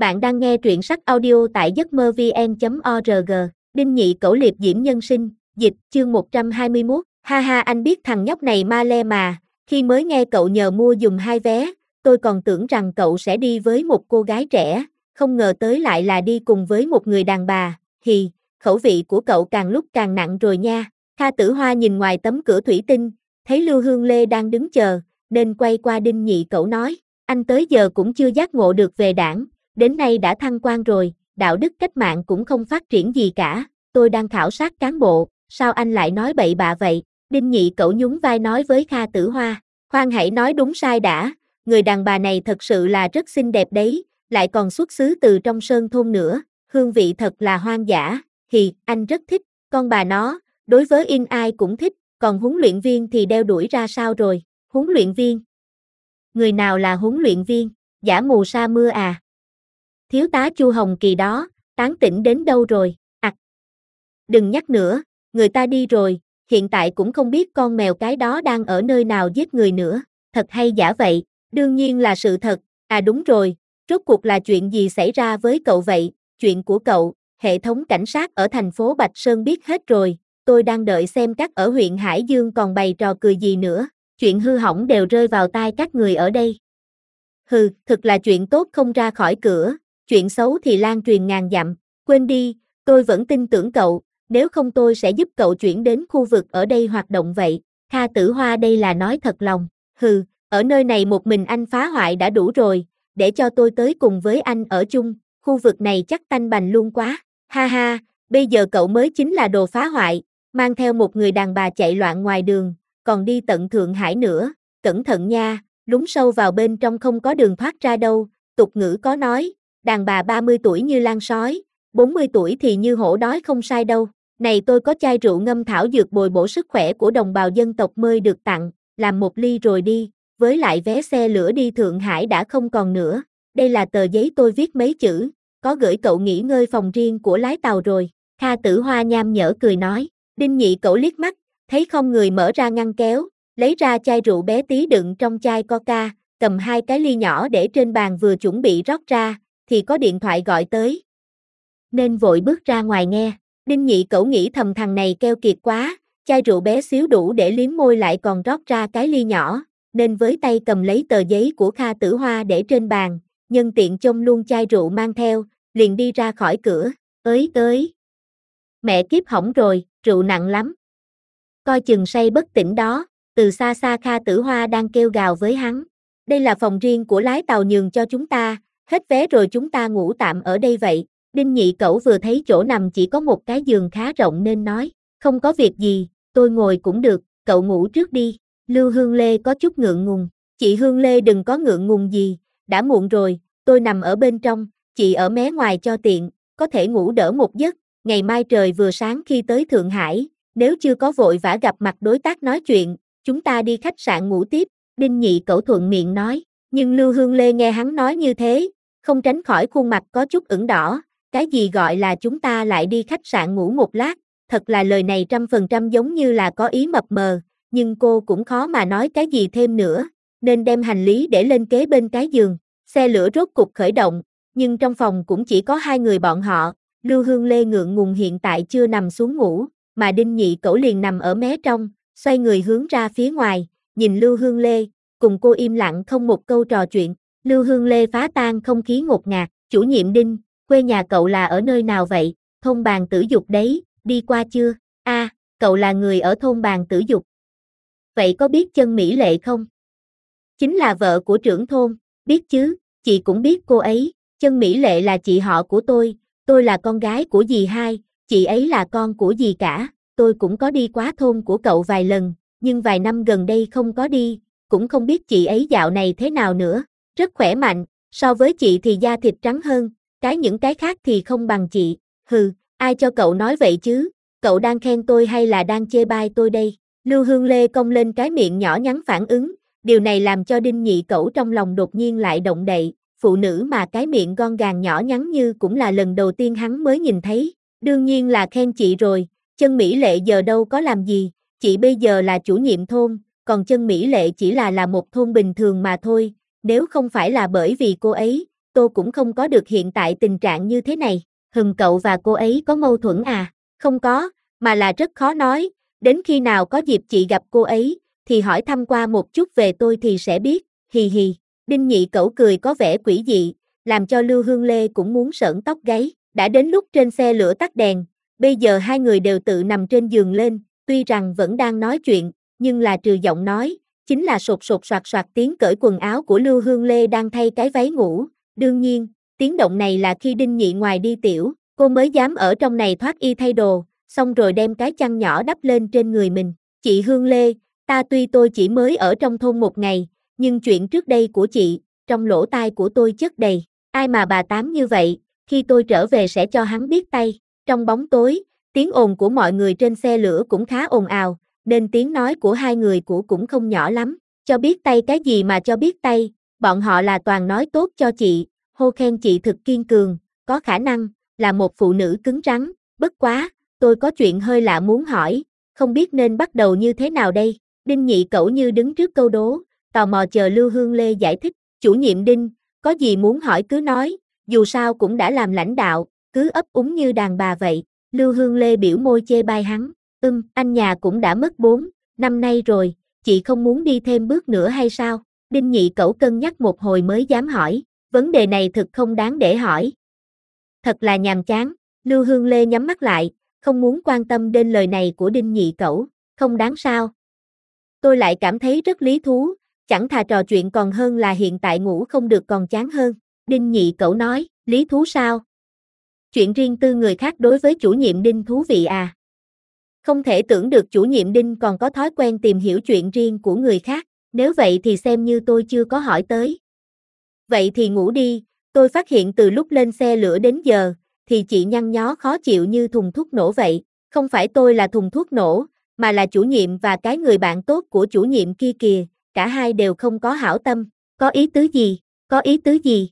Bạn đang nghe truyện sách audio tại giấc mơ vn.org. Đinh Nhị Cẩu liệp diễm nhân sinh, dịch, chương 121. Ha ha, anh biết thằng nhóc này ma le mà, khi mới nghe cậu nhờ mua giùm 2 vé, tôi còn tưởng rằng cậu sẽ đi với một cô gái trẻ, không ngờ tới lại là đi cùng với một người đàn bà. Hì, khẩu vị của cậu càng lúc càng nặng rồi nha. Kha Tử Hoa nhìn ngoài tấm cửa thủy tinh, thấy Lưu Hương Lê đang đứng chờ, nên quay qua Đinh Nhị Cẩu nói, anh tới giờ cũng chưa giác ngộ được về đảng. Đến nay đã thăng quan rồi, đạo đức cách mạng cũng không phát triển gì cả, tôi đang khảo sát cán bộ, sao anh lại nói bậy bạ vậy? Đinh Nhị Cẩu nhún vai nói với Kha Tử Hoa, khoan hãy nói đúng sai đã, người đàn bà này thật sự là rất xinh đẹp đấy, lại còn xuất xứ từ trong sơn thôn nữa, hương vị thật là hoang dã, thì anh rất thích, con bà nó, đối với in ai cũng thích, còn huấn luyện viên thì đeo đuổi ra sao rồi? Huấn luyện viên? Người nào là huấn luyện viên? Giả mù sa mưa à? Thiếu tá Chu Hồng Kỳ đó, tán tỉnh đến đâu rồi? Đừng nhắc nữa, người ta đi rồi, hiện tại cũng không biết con mèo cái đó đang ở nơi nào giết người nữa, thật hay giả vậy? Đương nhiên là sự thật, đúng rồi, rốt cuộc là chuyện gì xảy ra với cậu vậy? Chuyện của cậu, hệ thống cảnh sát ở thành phố Bạch Sơn biết hết rồi, tôi đang đợi xem các ở huyện Hải Dương còn bày trò cười gì nữa, chuyện hư hỏng đều rơi vào tai các người ở đây. Hừ, thực là chuyện tốt không ra khỏi cửa, chuyện xấu thì lan truyền ngàn dặm, quên đi, tôi vẫn tin tưởng cậu, nếu không tôi sẽ giúp cậu chuyển đến khu vực ở đây hoạt động vậy. Kha Tử Hoa đây là nói thật lòng, hừ, ở nơi này một mình anh phá hoại đã đủ rồi, để cho tôi tới cùng với anh ở chung, khu vực này chắc tanh bành luôn quá, ha ha, bây giờ cậu mới chính là đồ phá hoại, mang theo một người đàn bà chạy loạn ngoài đường, còn đi tận Thượng Hải nữa, cẩn thận nha, lún sâu vào bên trong không có đường thoát ra đâu, tục ngữ có nói, đàn bà 30 tuổi như lan sói, 40 tuổi thì như hổ đói không sai đâu. Này tôi có chai rượu ngâm thảo dược bồi bổ sức khỏe của đồng bào dân tộc mới được tặng, làm một ly rồi đi, với lại vé xe lửa đi Thượng Hải đã không còn nữa. Đây là tờ giấy tôi viết mấy chữ, có gửi cậu nghỉ ngơi phòng riêng của lái tàu rồi. Kha Tử Hoa nham nhở cười nói, Đinh Nhị Cẩu liếc mắt, thấy không người mở ra ngăn kéo, lấy ra chai rượu bé tí đựng trong chai Coca, cầm 2 cái ly nhỏ để trên bàn vừa chuẩn bị rót ra, thì có điện thoại gọi tới. Nên vội bước ra ngoài nghe. Đinh Nhị Cẩu nghĩ thầm thằng này keo kiệt quá, chai rượu bé xíu đủ để liếm môi lại còn rót ra cái ly nhỏ, nên với tay cầm lấy tờ giấy của Kha Tử Hoa để trên bàn, nhân tiện chông luôn chai rượu mang theo, liền đi ra khỏi cửa, ới, mẹ kiếp hỏng rồi, rượu nặng lắm. Coi chừng say bất tỉnh đó, từ xa xa Kha Tử Hoa đang kêu gào với hắn, đây là phòng riêng của lái tàu nhường cho chúng ta, hết vé rồi chúng ta ngủ tạm ở đây vậy. Đinh Nhị Cẩu vừa thấy chỗ nằm chỉ có một cái giường khá rộng nên nói, không có việc gì, tôi ngồi cũng được, cậu ngủ trước đi. Lưu Hương Lê có chút ngượng ngùng, chị Hương Lê đừng có ngượng ngùng gì, đã muộn rồi, tôi nằm ở bên trong, chị ở mé ngoài cho tiện, có thể ngủ đỡ một giấc, ngày mai trời vừa sáng khi tới Thượng Hải, nếu chưa có vội vã gặp mặt đối tác nói chuyện, chúng ta đi khách sạn ngủ tiếp. Đinh Nhị Cẩu thuận miệng nói, nhưng Lưu Hương Lê nghe hắn nói như thế, không tránh khỏi khuôn mặt có chút ửng đỏ. Cái gì gọi là chúng ta lại đi khách sạn ngủ một lát, thật là lời này 100% giống như là có ý mập mờ, nhưng cô cũng khó mà nói cái gì thêm nữa, nên đem hành lý để lên kế bên cái giường. Xe lửa rốt cục khởi động, nhưng trong phòng cũng chỉ có 2 người bọn họ, Lưu Hương Lê ngượng ngùng hiện tại chưa nằm xuống ngủ, mà Đinh Nhị Cẩu liền nằm ở mé trong, xoay người hướng ra phía ngoài, nhìn Lưu Hương Lê, cùng cô im lặng không một câu trò chuyện. Lưu Hương Lê phá tan không khí ngột ngạt, chủ nhiệm Đinh, quê nhà cậu là ở nơi nào vậy? Thôn Bàn Tử Dục đấy, đi qua chưa? Cậu là người ở thôn Bàn Tử Dục. Vậy có biết Chân Mỹ Lệ không? Chính là vợ của trưởng thôn, biết chứ, chị cũng biết cô ấy, Chân Mỹ Lệ là chị họ của tôi là con gái của dì hai, chị ấy là con của dì cả, tôi cũng có đi qua thôn của cậu vài lần, nhưng vài năm gần đây không có đi, cũng không biết chị ấy dạo này thế nào nữa, rất khỏe mạnh, so với chị thì da thịt trắng hơn. Những cái khác thì không bằng chị, hừ, ai cho cậu nói vậy chứ, cậu đang khen tôi hay là đang chê bai tôi đây? Lưu Hương Lê cong lên cái miệng nhỏ nhắn phản ứng, điều này làm cho Đinh Nhị Cẩu trong lòng đột nhiên lại động đậy, phụ nữ mà cái miệng gọn gàng nhỏ nhắn như cũng là lần đầu tiên hắn mới nhìn thấy, đương nhiên là khen chị rồi, Chân Mỹ Lệ giờ đâu có làm gì, chị bây giờ là chủ nhiệm thôn, còn Chân Mỹ Lệ chỉ là một thôn bình thường mà thôi, nếu không phải là bởi vì cô ấy, Tô cũng không có được hiện tại tình trạng như thế này. Cậu và cô ấy có mâu thuẫn à? Không có, mà là rất khó nói, đến khi nào có dịp chị gặp cô ấy, thì hỏi thăm qua một chút về tôi thì sẽ biết, hì hì. Đinh Nhị Cẩu cười có vẻ quỷ dị, làm cho Lưu Hương Lê cũng muốn sởn tóc gáy. Đã đến lúc trên xe lửa tắt đèn, bây giờ hai người đều tự nằm trên giường lên, tuy rằng vẫn đang nói chuyện, nhưng là trừ giọng nói, chính là sột sột soạt soạt tiếng cởi quần áo của Lưu Hương Lê đang thay cái váy ngủ. Đương nhiên, tiếng động này là khi Đinh Nhị ngoài đi tiểu, cô mới dám ở trong này thoát y thay đồ, xong rồi đem cái chăn nhỏ đắp lên trên người mình. Chị Hương Lê, tuy tôi chỉ mới ở trong thôn một ngày, nhưng chuyện trước đây của chị, trong lỗ tai của tôi chất đầy. Ai mà bà tám như vậy, khi tôi trở về sẽ cho hắn biết tay. Trong bóng tối, tiếng ồn của mọi người trên xe lửa cũng khá ồn ào, nên tiếng nói của hai người cũng không nhỏ lắm. Cho biết tay cái gì mà cho biết tay, bọn họ là toàn nói tốt cho chị, hô khen chị thực kiên cường, có khả năng, là một phụ nữ cứng rắn. Bất quá, tôi có chuyện hơi lạ muốn hỏi, không biết nên bắt đầu như thế nào đây. Đinh Nhị Cẩu như đứng trước câu đố, tò mò chờ Lưu Hương Lê giải thích. Chủ nhiệm Đinh, có gì muốn hỏi cứ nói, dù sao cũng đã làm lãnh đạo, cứ ấp úng như đàn bà vậy. Lưu Hương Lê biểu môi chê bai hắn, anh nhà cũng đã mất 4 năm nay rồi, chị không muốn đi thêm bước nữa hay sao? Đinh Nhị Cẩu cân nhắc một hồi mới dám hỏi, vấn đề này thực không đáng để hỏi. Thật là nhàm chán. Lưu Hương Lê nhắm mắt lại, không muốn quan tâm đến lời này của Đinh Nhị Cẩu. Không đáng sao? Tôi lại cảm thấy rất lý thú, chẳng thà trò chuyện còn hơn là hiện tại ngủ không được còn chán hơn. Đinh Nhị Cẩu nói, lý thú sao? Chuyện riêng tư người khác đối với chủ nhiệm Đinh thú vị à? Không thể tưởng được chủ nhiệm Đinh còn có thói quen tìm hiểu chuyện riêng của người khác, nếu vậy thì xem như tôi chưa có hỏi tới. Vậy thì ngủ đi, tôi phát hiện từ lúc lên xe lửa đến giờ, thì chị nhăn nhó khó chịu như thùng thuốc nổ vậy. Không phải tôi là thùng thuốc nổ, mà là chủ nhiệm và cái người bạn tốt của chủ nhiệm kia kìa, cả hai đều không có hảo tâm. Có ý tứ gì? Có ý tứ gì?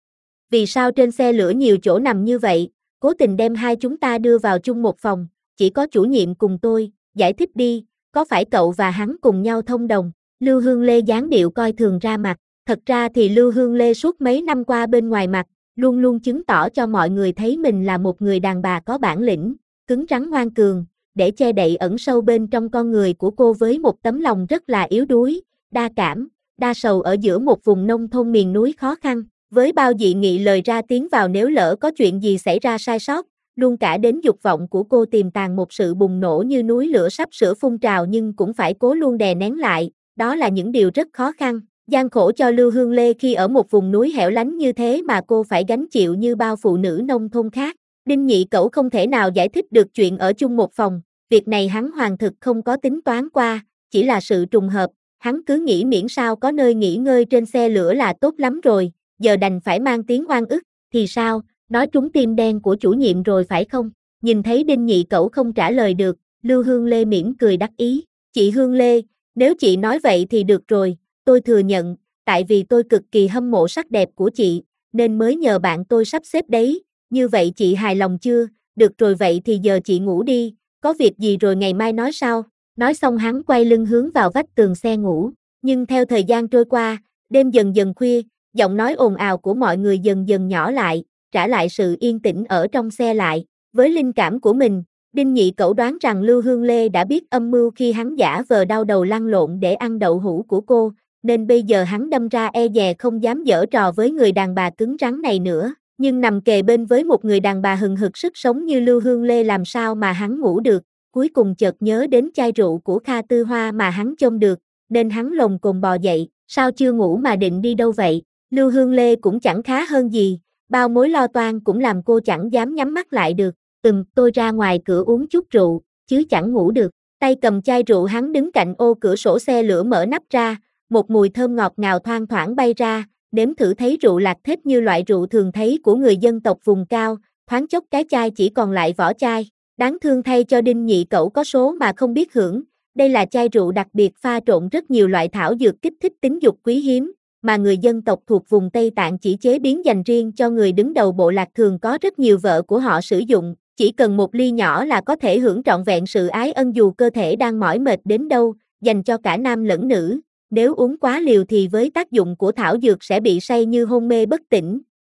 Vì sao trên xe lửa nhiều chỗ nằm như vậy, cố tình đem hai chúng ta đưa vào chung một phòng, chỉ có chủ nhiệm cùng tôi, giải thích đi, có phải cậu và hắn cùng nhau thông đồng? Lưu Hương Lê dáng điệu coi thường ra mặt, thật ra thì Lưu Hương Lê suốt mấy năm qua bên ngoài mặt, luôn luôn chứng tỏ cho mọi người thấy mình là một người đàn bà có bản lĩnh, cứng rắn ngoan cường, để che đậy ẩn sâu bên trong con người của cô với một tấm lòng rất là yếu đuối, đa cảm, đa sầu ở giữa một vùng nông thôn miền núi khó khăn, với bao dị nghị lời ra tiếng vào nếu lỡ có chuyện gì xảy ra sai sót, luôn cả đến dục vọng của cô tiềm tàng một sự bùng nổ như núi lửa sắp sửa phun trào nhưng cũng phải cố luôn đè nén lại, đó là những điều rất khó khăn, gian khổ cho Lưu Hương Lê khi ở một vùng núi hẻo lánh như thế mà cô phải gánh chịu như bao phụ nữ nông thôn khác. Đinh Nhị Cẩu không thể nào giải thích được chuyện ở chung một phòng, việc này hắn hoàn thực không có tính toán qua, chỉ là sự trùng hợp, hắn cứ nghĩ miễn sao có nơi nghỉ ngơi trên xe lửa là tốt lắm rồi, giờ đành phải mang tiếng oan ức, thì sao, nói trúng tim đen của chủ nhiệm rồi phải không? Nhìn thấy Đinh Nhị Cẩu không trả lời được, Lưu Hương Lê mỉm cười đắc ý, chị Hương Lê, nếu chị nói vậy thì được rồi, tôi thừa nhận, tại vì tôi cực kỳ hâm mộ sắc đẹp của chị, nên mới nhờ bạn tôi sắp xếp đấy, như vậy chị hài lòng chưa? Được rồi vậy thì giờ chị ngủ đi, có việc gì rồi ngày mai nói sau. Nói xong hắn quay lưng hướng vào vách tường xe ngủ, nhưng theo thời gian trôi qua, đêm dần dần khuya, giọng nói ồn ào của mọi người dần dần nhỏ lại, trả lại sự yên tĩnh ở trong xe lại. Với linh cảm của mình, Đinh Nhị Cẩu đoán rằng Lưu Hương Lê đã biết âm mưu khi hắn giả vờ đau đầu lăn lộn để ăn đậu hũ của cô, nên bây giờ hắn đâm ra e dè không dám giở trò với người đàn bà cứng rắn này nữa. Nhưng nằm kề bên với một người đàn bà hừng hực sức sống như Lưu Hương Lê làm sao mà hắn ngủ được, cuối cùng chợt nhớ đến chai rượu của Kha Tư Hoa mà hắn chôm được, nên hắn lồm cồm bò dậy, sao chưa ngủ mà định đi đâu vậy? Lưu Hương Lê cũng chẳng khá hơn gì, bao mối lo toan cũng làm cô chẳng dám nhắm mắt lại được, tôi ra ngoài cửa uống chút rượu, chứ chẳng ngủ được. Tay cầm chai rượu hắn đứng cạnh ô cửa sổ xe lửa mở nắp ra, một mùi thơm ngọt ngào thoang thoảng bay ra, nếm thử thấy rượu lạc thết như loại rượu thường thấy của người dân tộc vùng cao, thoáng chốc cái chai chỉ còn lại vỏ chai. Đáng thương thay cho Đinh Nhị Cẩu có số mà không biết hưởng, đây là chai rượu đặc biệt pha trộn rất nhiều loại thảo dược kích thích tính dục quý hiếm, mà người dân tộc thuộc vùng Tây Tạng chỉ chế biến dành riêng cho người đứng đầu bộ lạc thường có rất nhiều vợ của họ sử dụng, chỉ cần một ly nhỏ là có thể hưởng trọn vẹn sự ái ân dù cơ thể đang mỏi mệt đến đâu, dành cho cả nam lẫn nữ. Nếu uống quá liều thì với tác dụng của thảo dược sẽ bị say như hôn mê bất tỉnh,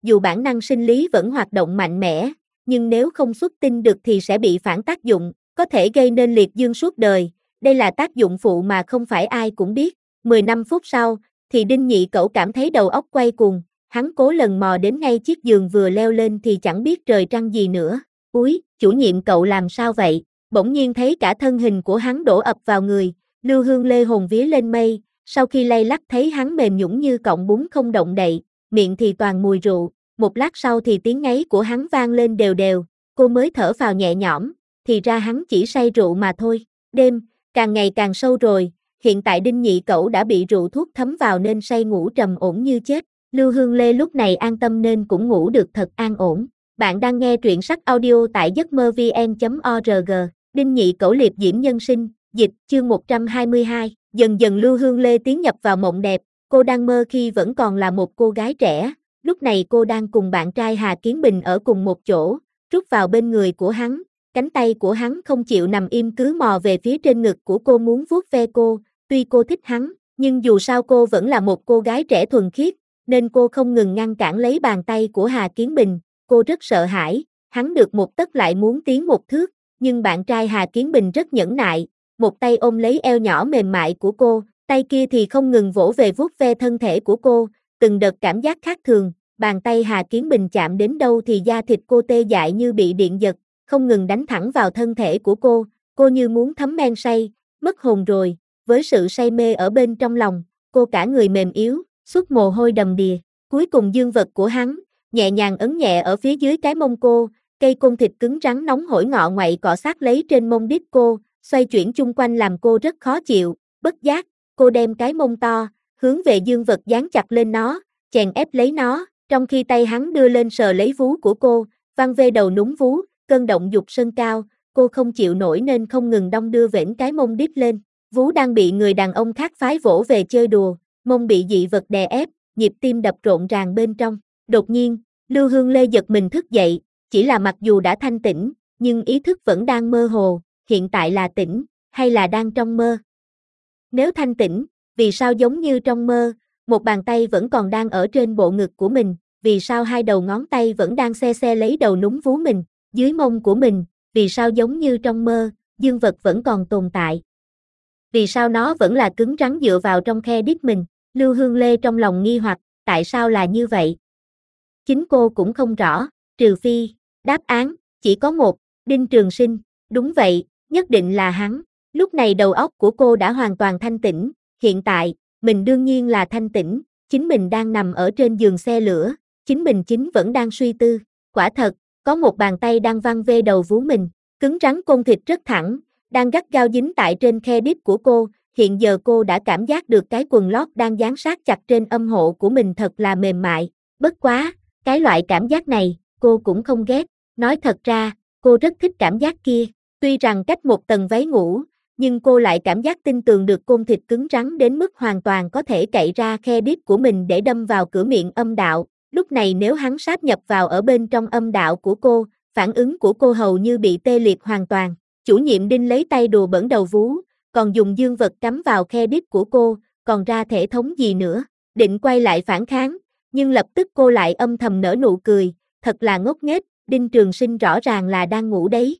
dù bản năng sinh lý vẫn hoạt động mạnh mẽ, nhưng nếu không xuất tinh được thì sẽ bị phản tác dụng, có thể gây nên liệt dương suốt đời, đây là tác dụng phụ mà không phải ai cũng biết. 15 phút sau, thì Đinh Nhị Cẩu cảm thấy đầu óc quay cuồng, hắn cố lần mò đến ngay chiếc giường vừa leo lên thì chẳng biết trời trăng gì nữa. Úi, chủ nhiệm cậu làm sao vậy? Bỗng nhiên thấy cả thân hình của hắn đổ ập vào người, Lưu Hương Lê hồn vía lên mây, sau khi lay lắc thấy hắn mềm nhũn như cọng bún không động đậy, miệng thì toàn mùi rượu, một lát sau thì tiếng ngáy của hắn vang lên đều đều, cô mới thở phào nhẹ nhõm, thì ra hắn chỉ say rượu mà thôi. Đêm, càng ngày càng sâu rồi, hiện tại Đinh Nhị Cẩu đã bị rượu thuốc thấm vào nên say ngủ trầm ổn như chết. Lưu Hương Lê lúc này an tâm nên cũng ngủ được thật an ổn. Bạn đang nghe truyện sách audio tại giấc mơ vn.org. Đinh Nhị Cẩu liệp diễm nhân sinh, dịch, chương 122. Dần dần Lưu Hương Lê tiến nhập vào mộng đẹp, cô đang mơ khi vẫn còn là một cô gái trẻ, lúc này cô đang cùng bạn trai Hà Kiến Bình ở cùng một chỗ, rút vào bên người của hắn, cánh tay của hắn không chịu nằm im cứ mò về phía trên ngực của cô muốn vuốt ve cô, tuy cô thích hắn, nhưng dù sao cô vẫn là một cô gái trẻ thuần khiết, nên cô không ngừng ngăn cản lấy bàn tay của Hà Kiến Bình, cô rất sợ hãi, hắn được một tấc lại muốn tiến một thước, nhưng bạn trai Hà Kiến Bình rất nhẫn nại, một tay ôm lấy eo nhỏ mềm mại của cô, tay kia thì không ngừng vỗ về vuốt ve thân thể của cô, từng đợt cảm giác khác thường, bàn tay Hà Kiến Bình chạm đến đâu thì da thịt cô tê dại như bị điện giật, không ngừng đánh thẳng vào thân thể của cô như muốn thấm men say, mất hồn rồi, với sự say mê ở bên trong lòng, cô cả người mềm yếu, xuất mồ hôi đầm đìa, cuối cùng dương vật của hắn, nhẹ nhàng ấn nhẹ ở phía dưới cái mông cô, cây côn thịt cứng rắn nóng hổi ngọ ngoại cọ sát lấy trên mông đít cô, xoay chuyển chung quanh làm cô rất khó chịu, bất giác, cô đem cái mông to, hướng về dương vật dán chặt lên nó, chèn ép lấy nó, trong khi tay hắn đưa lên sờ lấy vú của cô, văng về đầu núm vú, cơn động dục sân cao, cô không chịu nổi nên không ngừng đong đưa vểnh cái mông đít lên, vú đang bị người đàn ông khác phái vỗ về chơi đùa, mông bị dị vật đè ép, nhịp tim đập rộn ràng bên trong. Đột nhiên, Lưu Hương Lê giật mình thức dậy, chỉ là mặc dù đã thanh tỉnh, nhưng ý thức vẫn đang mơ hồ, hiện tại là tỉnh, hay là đang trong mơ? Nếu thanh tỉnh, vì sao giống như trong mơ, một bàn tay vẫn còn đang ở trên bộ ngực của mình, vì sao hai đầu ngón tay vẫn đang xe lấy đầu núm vú mình, dưới mông của mình, vì sao giống như trong mơ, dương vật vẫn còn tồn tại? Vì sao nó vẫn là cứng rắn dựa vào trong khe đít mình? Lưu Hương Lê trong lòng nghi hoặc, tại sao là như vậy? Chính cô cũng không rõ, trừ phi, đáp án, chỉ có một, Đinh Trường Sinh, đúng vậy, nhất định là hắn. Lúc này đầu óc của cô đã hoàn toàn thanh tĩnh, hiện tại, mình đương nhiên là thanh tĩnh, chính mình đang nằm ở trên giường xe lửa, chính mình vẫn đang suy tư, quả thật, có một bàn tay đang văng về đầu vú mình, cứng rắn côn thịt rất thẳng, đang gắt gao dính tại trên khe đít của cô, hiện giờ cô đã cảm giác được cái quần lót đang dán sát chặt trên âm hộ của mình thật là mềm mại, bất quá, cái loại cảm giác này, cô cũng không ghét, nói thật ra, cô rất thích cảm giác kia, tuy rằng cách một tầng váy ngủ, nhưng cô lại cảm giác tin tưởng được côn thịt cứng rắn đến mức hoàn toàn có thể cậy ra khe đít của mình để đâm vào cửa miệng âm đạo, lúc này nếu hắn sáp nhập vào ở bên trong âm đạo của cô, phản ứng của cô hầu như bị tê liệt hoàn toàn, chủ nhiệm Đinh lấy tay đùa bẩn đầu vú, còn dùng dương vật cắm vào khe đít của cô, còn ra thể thống gì nữa, định quay lại phản kháng, nhưng lập tức cô lại âm thầm nở nụ cười, thật là ngốc nghếch, Đinh Trường Sinh rõ ràng là đang ngủ đấy.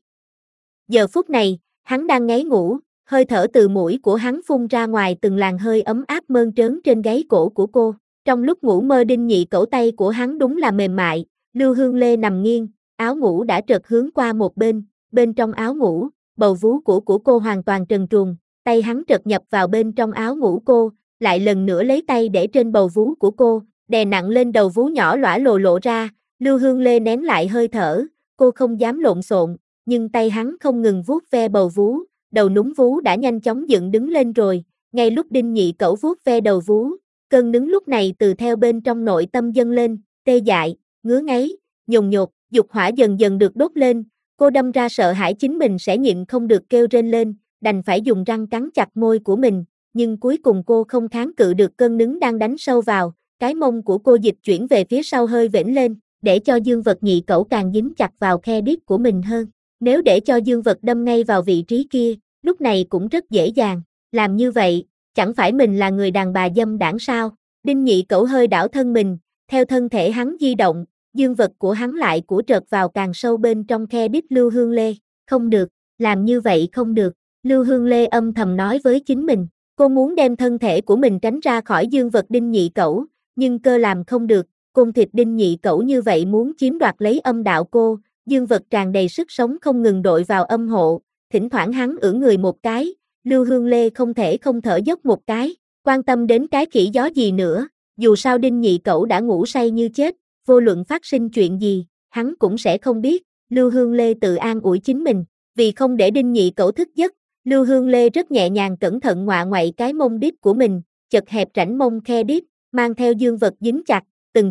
Giờ phút này, hắn đang ngáy ngủ, hơi thở từ mũi của hắn phun ra ngoài từng làn hơi ấm áp mơn trớn trên gáy cổ của cô. Trong lúc ngủ mơ Đinh Nhị Cẩu tay của hắn đúng là mềm mại, Lưu Hương Lê nằm nghiêng, áo ngủ đã trật hướng qua một bên trong áo ngủ, bầu vú của cô hoàn toàn trần truồng, tay hắn trật nhập vào bên trong áo ngủ cô, lại lần nữa lấy tay để trên bầu vú của cô, đè nặng lên đầu vú nhỏ lõa lộ ra, Lưu Hương Lê nén lại hơi thở, cô không dám lộn xộn, nhưng tay hắn không ngừng vuốt ve bầu vú, đầu núm vú đã nhanh chóng dựng đứng lên rồi, ngay lúc Đinh Nhị Cẩu vuốt ve đầu vú, cơn nứng lúc này từ theo bên trong nội tâm dâng lên, tê dại, ngứa ngáy, nhồn nhột, dục hỏa dần dần được đốt lên, cô đâm ra sợ hãi chính mình sẽ nhịn không được kêu rên lên, đành phải dùng răng cắn chặt môi của mình, nhưng cuối cùng cô không kháng cự được cơn nứng đang đánh sâu vào, cái mông của cô dịch chuyển về phía sau hơi vểnh lên, để cho dương vật Nhị Cẩu càng dính chặt vào khe đít của mình hơn. Nếu để cho dương vật đâm ngay vào vị trí kia, lúc này cũng rất dễ dàng, làm như vậy, chẳng phải mình là người đàn bà dâm đãng sao? Đinh Nhị Cẩu hơi đảo thân mình, theo thân thể hắn di động, dương vật của hắn lại của trợt vào càng sâu bên trong khe đít Lưu Hương Lê. Không được, làm như vậy không được, Lưu Hương Lê âm thầm nói với chính mình. Cô muốn đem thân thể của mình tránh ra khỏi dương vật Đinh Nhị Cẩu, nhưng cơ làm không được, côn thịt Đinh Nhị Cẩu như vậy muốn chiếm đoạt lấy âm đạo cô, dương vật tràn đầy sức sống không ngừng đội vào âm hộ, thỉnh thoảng hắn ưỡn người một cái, Lưu Hương Lê không thể không thở dốc một cái, quan tâm đến cái khỉ gió gì nữa, dù sao Đinh Nhị Cẩu đã ngủ say như chết, vô luận phát sinh chuyện gì, hắn cũng sẽ không biết, Lưu Hương Lê tự an ủi chính mình, vì không để Đinh Nhị Cẩu thức giấc, Lưu Hương Lê rất nhẹ nhàng cẩn thận ngoạ ngoại cái mông đít của mình, chật hẹp rãnh mông khe đít, mang theo dương vật dính chặt, từng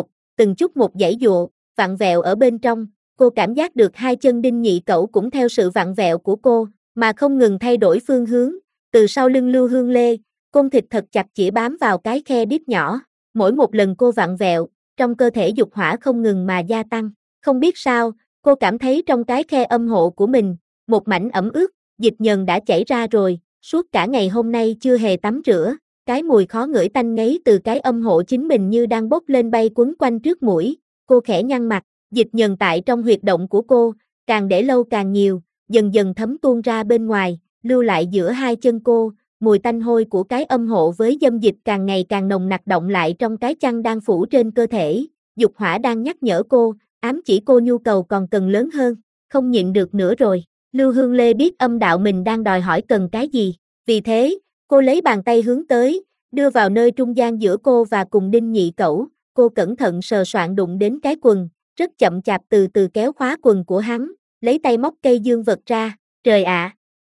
chút một giãy giụa, vặn vẹo ở bên trong, cô cảm giác được hai chân Đinh Nhị Cẩu cũng theo sự vặn vẹo của cô, mà không ngừng thay đổi phương hướng, từ sau lưng Lưu Hương Lê, côn thịt thật chặt chẽ bám vào cái khe đít nhỏ, mỗi một lần cô vặn vẹo, trong cơ thể dục hỏa không ngừng mà gia tăng, không biết sao, cô cảm thấy trong cái khe âm hộ của mình, một mảnh ẩm ướt, dịch nhờn đã chảy ra rồi, suốt cả ngày hôm nay chưa hề tắm rửa, cái mùi khó ngửi tanh ngấy từ cái âm hộ chính mình như đang bốc lên bay quấn quanh trước mũi, cô khẽ nhăn mặt, dịch nhờn tại trong huyệt động của cô, càng để lâu càng nhiều, dần dần thấm tuôn ra bên ngoài, lưu lại giữa hai chân cô, mùi tanh hôi của cái âm hộ với dâm dịch càng ngày càng nồng nặc động lại trong cái chăn đang phủ trên cơ thể, dục hỏa đang nhắc nhở cô, ám chỉ cô nhu cầu còn cần lớn hơn, không nhịn được nữa rồi. Lưu Hương Lê biết âm đạo mình đang đòi hỏi cần cái gì, vì thế, cô lấy bàn tay hướng tới, đưa vào nơi trung gian giữa cô và cùng Đinh Nhị Cẩu, cô cẩn thận sờ soạn đụng đến cái quần, rất chậm chạp từ từ kéo khóa quần của hắn, lấy tay móc cây dương vật ra, trời ạ!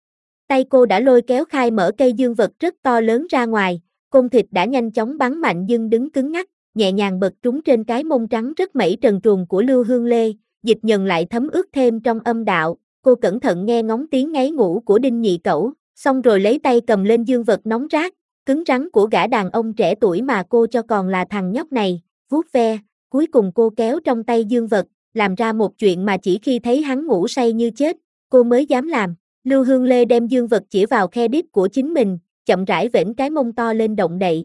Tay cô đã lôi kéo khai mở cây dương vật rất to lớn ra ngoài, côn thịt đã nhanh chóng bắn mạnh nhưng đứng cứng ngắc, nhẹ nhàng bật trúng trên cái mông trắng rất mẩy trần truồng của Lưu Hương Lê, dịch nhờn lại thấm ướt thêm trong âm đạo. Cô cẩn thận nghe ngóng tiếng ngáy ngủ của Đinh Nhị Cẩu, xong rồi lấy tay cầm lên dương vật nóng rát, cứng rắn của gã đàn ông trẻ tuổi mà cô cho còn là thằng nhóc này, vuốt ve, cuối cùng cô kéo trong tay dương vật, làm ra một chuyện mà chỉ khi thấy hắn ngủ say như chết, cô mới dám làm. Lưu Hương Lê đem dương vật chỉ vào khe đít của chính mình, chậm rãi vểnh cái mông to lên động đậy,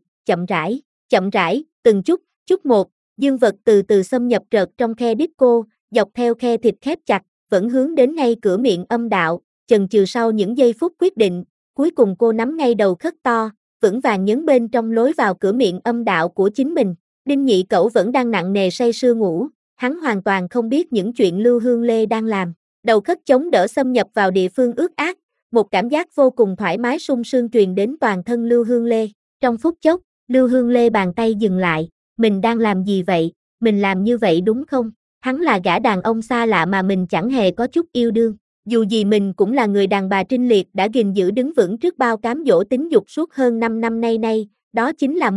chậm rãi, từng chút một, dương vật từ từ xâm nhập trợt trong khe đít cô, dọc theo khe thịt khép chặt, vẫn hướng đến ngay cửa miệng âm đạo, chần chừ sau những giây phút quyết định, cuối cùng cô nắm ngay đầu khất to, vững vàng nhấn bên trong lối vào cửa miệng âm đạo của chính mình. Đinh Nhị Cẩu vẫn đang nặng nề say sưa ngủ, hắn hoàn toàn không biết những chuyện Lưu Hương Lê đang làm. Đầu khất chống đỡ xâm nhập vào địa phương ướt át, một cảm giác vô cùng thoải mái sung sướng truyền đến toàn thân Lưu Hương Lê. Trong phút chốc, Lưu Hương Lê bàn tay dừng lại, mình đang làm gì vậy, mình làm như vậy đúng không? Hắn là gã đàn ông xa lạ mà mình chẳng hề có chút yêu đương. Dù gì mình cũng là người đàn bà trinh liệt đã gìn giữ đứng vững trước bao cám dỗ tính dục suốt hơn 5 năm nay, đó chính là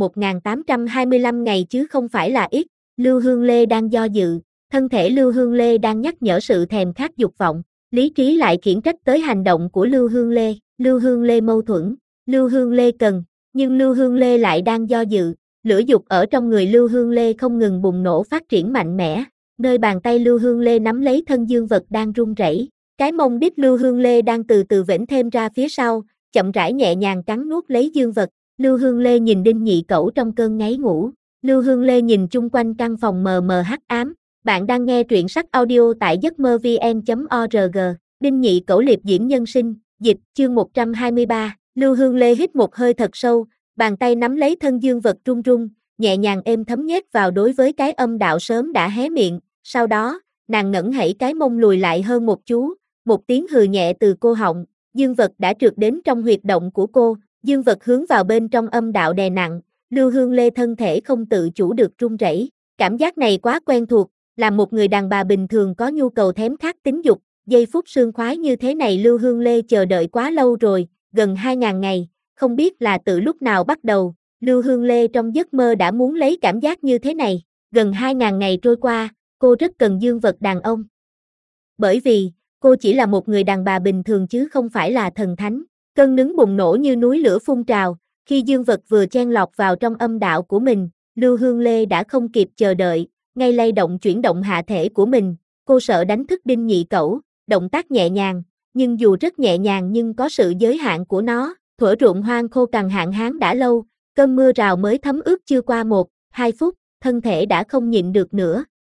1825 ngày chứ không phải là ít. Lưu Hương Lê đang do dự, thân thể Lưu Hương Lê đang nhắc nhở sự thèm khát dục vọng, lý trí lại khiển trách tới hành động của Lưu Hương Lê. Lưu Hương Lê mâu thuẫn, Lưu Hương Lê cần, nhưng Lưu Hương Lê lại đang do dự, lửa dục ở trong người Lưu Hương Lê không ngừng bùng nổ phát triển mạnh mẽ. Nơi bàn tay Lưu Hương Lê nắm lấy thân dương vật đang run rẩy, cái mông đít Lưu Hương Lê đang từ từ vểnh thêm ra phía sau, chậm rãi nhẹ nhàng cắn nuốt lấy dương vật. Lưu Hương Lê nhìn Đinh Nhị Cẩu trong cơn ngáy ngủ. Lưu Hương Lê nhìn chung quanh căn phòng mờ mờ hắc ám. Bạn đang nghe truyện sách audio tại giấc mơ vn.org. Đinh Nhị Cẩu liệp diễm nhân sinh, dịch, chương 123. Lưu Hương Lê hít một hơi thật sâu, bàn tay nắm lấy thân dương vật run run, nhẹ nhàng êm thấm nhét vào đối với cái âm đạo sớm đã hé miệng. Sau đó, nàng ngẩng hãy cái mông lùi lại hơn một chú, một tiếng hừ nhẹ từ cô họng, dương vật đã trượt đến trong huyệt động của cô, dương vật hướng vào bên trong âm đạo đè nặng, Lưu Hương Lê thân thể không tự chủ được run rẩy. Cảm giác này quá quen thuộc, là một người đàn bà bình thường có nhu cầu thèm khát tính dục, giây phút sương khoái như thế này Lưu Hương Lê chờ đợi quá lâu rồi, gần 2000 ngày, không biết là từ lúc nào bắt đầu, Lưu Hương Lê trong giấc mơ đã muốn lấy cảm giác như thế này, gần 2000 ngày trôi qua, cô rất cần dương vật đàn ông. Bởi vì, cô chỉ là một người đàn bà bình thường chứ không phải là thần thánh. Cơn nứng bùng nổ như núi lửa phun trào, khi dương vật vừa chen lọt vào trong âm đạo của mình, Lưu Hương Lê đã không kịp chờ đợi, ngay lay động chuyển động hạ thể của mình, cô sợ đánh thức Đinh Nhị Cẩu, động tác nhẹ nhàng, nhưng dù rất nhẹ nhàng nhưng có sự giới hạn của nó, thuở ruộng hoang khô cằn hạn hán đã lâu, cơn mưa rào mới thấm ướt chưa qua 1-2 phút, thân thể đã không nhịn được nữa,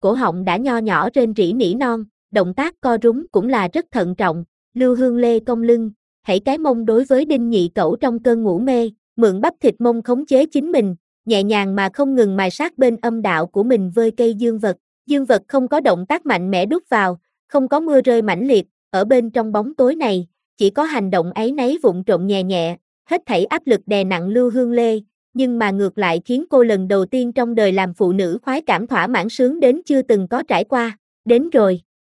cổ họng đã nho nhỏ rên rỉ nỉ non, động tác co rúm cũng là rất thận trọng. Lưu Hương Lê cong lưng, hãy cái mông đối với Đinh Nhị Cẩu trong cơn ngủ mê, mượn bắp thịt mông khống chế chính mình, nhẹ nhàng mà không ngừng mài sát bên âm đạo của mình với cây dương vật. Dương vật không có động tác mạnh mẽ đút vào, không có mưa rơi mãnh liệt, ở bên trong bóng tối này, chỉ có hành động áy náy vụng trộm nhẹ nhẹ, hết thảy áp lực đè nặng Lưu Hương Lê, nhưng mà ngược lại khiến cô lần đầu tiên trong đời làm phụ nữ khoái cảm thỏa mãn sướng đến chưa từng có trải qua. Đến rồi.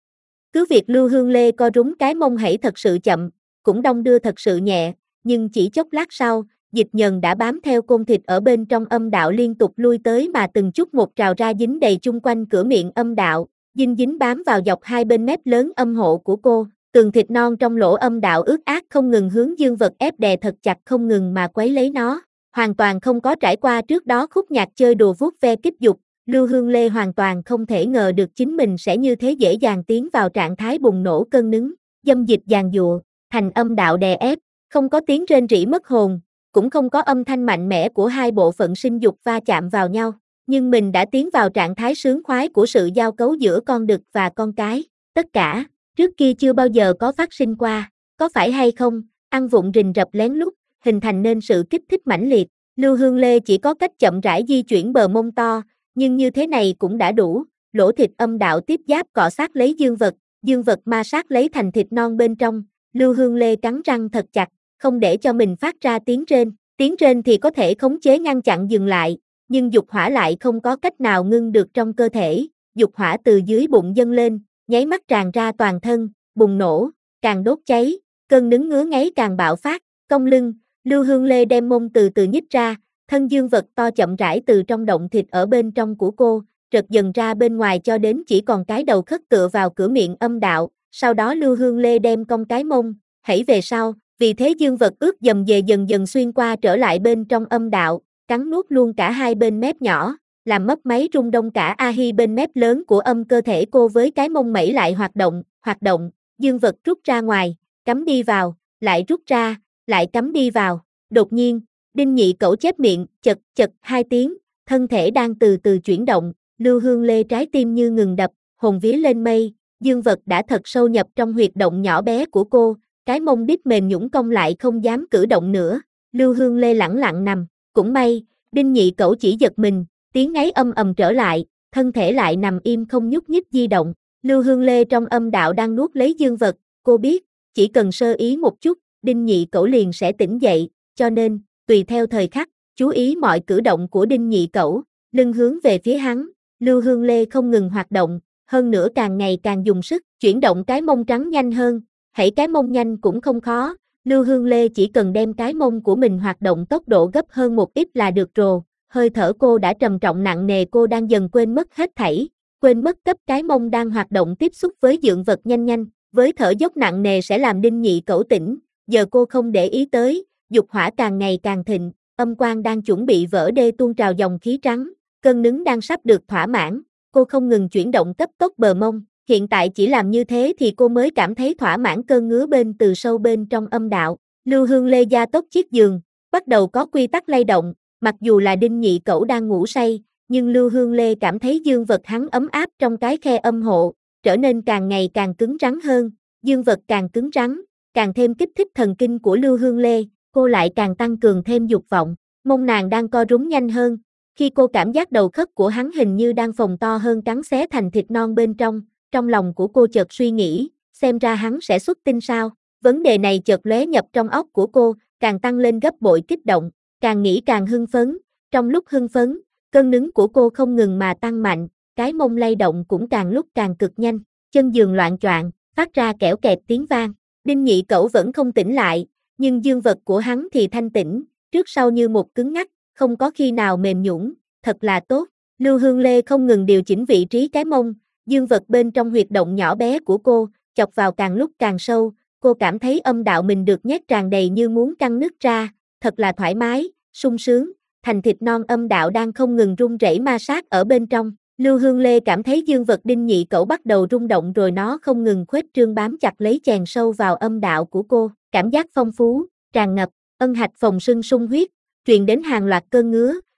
Cứ việc Lưu Hương Lê co rúm cái mông hãy thật sự chậm, cũng đong đưa thật sự nhẹ, nhưng chỉ chốc lát sau, dịch nhờn đã bám theo côn thịt ở bên trong âm đạo liên tục lui tới mà từng chút một trào ra dính đầy chung quanh cửa miệng âm đạo, dinh dính bám vào dọc hai bên mép lớn âm hộ của cô. Tường thịt non trong lỗ âm đạo ướt át không ngừng hướng dương vật ép đè thật chặt không ngừng mà quấy lấy nó, hoàn toàn không có trải qua trước đó khúc nhạc chơi đùa vuốt ve kích dục. Lưu Hương Lê hoàn toàn không thể ngờ được chính mình sẽ như thế dễ dàng tiến vào trạng thái bùng nổ cơn nứng, dâm dịch giàn giụa, thành âm đạo đè ép, không có tiếng rên rỉ mất hồn, cũng không có âm thanh mạnh mẽ của hai bộ phận sinh dục va chạm vào nhau, nhưng mình đã tiến vào trạng thái sướng khoái của sự giao cấu giữa con đực và con cái, tất cả, trước kia chưa bao giờ có phát sinh qua, có phải hay không, ăn vụng rình rập lén lút, hình thành nên sự kích thích mãnh liệt. Lưu Hương Lê chỉ có cách chậm rãi di chuyển bờ mông to, nhưng như thế này cũng đã đủ, lỗ thịt âm đạo tiếp giáp cọ sát lấy dương vật ma sát lấy thành thịt non bên trong, Lưu Hương Lê cắn răng thật chặt, không để cho mình phát ra tiếng rên thì có thể khống chế ngăn chặn dừng lại, nhưng dục hỏa lại không có cách nào ngưng được trong cơ thể, dục hỏa từ dưới bụng dâng lên, nháy mắt tràn ra toàn thân, bùng nổ, càng đốt cháy, cơn nứng ngứa ngáy càng bạo phát, cong lưng, Lưu Hương Lê đem mông từ từ nhích ra, thân dương vật to chậm rãi từ trong động thịt ở bên trong của cô, trật dần ra bên ngoài cho đến chỉ còn cái đầu khất tựa vào cửa miệng âm đạo, sau đó Lưu Hương Lê đem cong cái mông, hãy về sau, vì thế dương vật ướt dầm về dần dần xuyên qua trở lại bên trong âm đạo, cắn nuốt luôn cả hai bên mép nhỏ, làm mấp máy rung động cả ahi bên mép lớn của âm cơ thể cô với cái mông mẩy lại hoạt động, dương vật rút ra ngoài, cắm đi vào, lại rút ra, lại cắm đi vào, đột nhiên, Đinh Nhị Cẩu chép miệng, chật chật hai tiếng, thân thể đang từ từ chuyển động, Lưu Hương Lê trái tim như ngừng đập, hồn vía lên mây, dương vật đã thật sâu nhập trong huyệt động nhỏ bé của cô, cái mông đít mềm nhũn cong lại không dám cử động nữa, Lưu Hương Lê lẳng lặng nằm, cũng may, Đinh Nhị Cẩu chỉ giật mình, tiếng ngáy âm ầm trở lại, thân thể lại nằm im không nhúc nhích di động, Lưu Hương Lê trong âm đạo đang nuốt lấy dương vật, cô biết, chỉ cần sơ ý một chút, Đinh Nhị Cẩu liền sẽ tỉnh dậy, cho nên, tùy theo thời khắc, chú ý mọi cử động của Đinh Nhị Cẩu, lưng hướng về phía hắn, Lưu Hương Lê không ngừng hoạt động, hơn nữa càng ngày càng dùng sức, chuyển động cái mông trắng nhanh hơn, hãy cái mông nhanh cũng không khó, Lưu Hương Lê chỉ cần đem cái mông của mình hoạt động tốc độ gấp hơn một ít là được rồi, hơi thở cô đã trầm trọng nặng nề cô đang dần quên mất hết thảy, quên mất cấp cái mông đang hoạt động tiếp xúc với dưỡng vật nhanh, với thở dốc nặng nề sẽ làm Đinh Nhị Cẩu tỉnh, giờ cô không để ý tới, dục hỏa càng ngày càng thịnh, âm quang đang chuẩn bị vỡ đê tuôn trào dòng khí trắng, cơn nứng đang sắp được thỏa mãn, cô không ngừng chuyển động cấp tốc bờ mông, hiện tại chỉ làm như thế thì cô mới cảm thấy thỏa mãn cơn ngứa bên từ sâu bên trong âm đạo. Lưu Hương Lê gia tốc chiếc giường, bắt đầu có quy tắc lay động, mặc dù là Đinh Nhị Cẩu đang ngủ say, nhưng Lưu Hương Lê cảm thấy dương vật hắn ấm áp trong cái khe âm hộ, trở nên càng ngày càng cứng rắn hơn, dương vật càng cứng rắn, càng thêm kích thích thần kinh của Lưu Hương Lê, cô lại càng tăng cường thêm dục vọng, mông nàng đang co rúm nhanh hơn, khi cô cảm giác đầu khớp của hắn hình như đang phồng to hơn cắn xé thành thịt non bên trong lòng của cô chợt suy nghĩ, xem ra hắn sẽ xuất tinh sao, vấn đề này chợt lóe nhập trong óc của cô, càng tăng lên gấp bội kích động, càng nghĩ càng hưng phấn, trong lúc hưng phấn, cơn nứng của cô không ngừng mà tăng mạnh, cái mông lay động cũng càng lúc càng cực nhanh, chân giường loạng choạng, phát ra kẽo kẹt tiếng vang, Đinh Nhị Cẩu vẫn không tỉnh lại, nhưng dương vật của hắn thì thanh tĩnh, trước sau như một cứng ngắc, không có khi nào mềm nhũn, thật là tốt. Lưu Hương Lê không ngừng điều chỉnh vị trí cái mông, dương vật bên trong huyệt động nhỏ bé của cô, chọc vào càng lúc càng sâu, cô cảm thấy âm đạo mình được nhét tràn đầy như muốn căng nứt ra, thật là thoải mái, sung sướng, thành thịt non âm đạo đang không ngừng rung rẩy ma sát ở bên trong. Lưu Hương Lê cảm thấy dương vật Đinh Nhị Cẩu bắt đầu rung động rồi nó không ngừng khuếch trương bám chặt lấy chèn sâu vào âm đạo của cô, cảm giác phong phú, tràn ngập, ân hạch phồng sưng sung huyết, truyền đến hàng loạt cơn ngứa,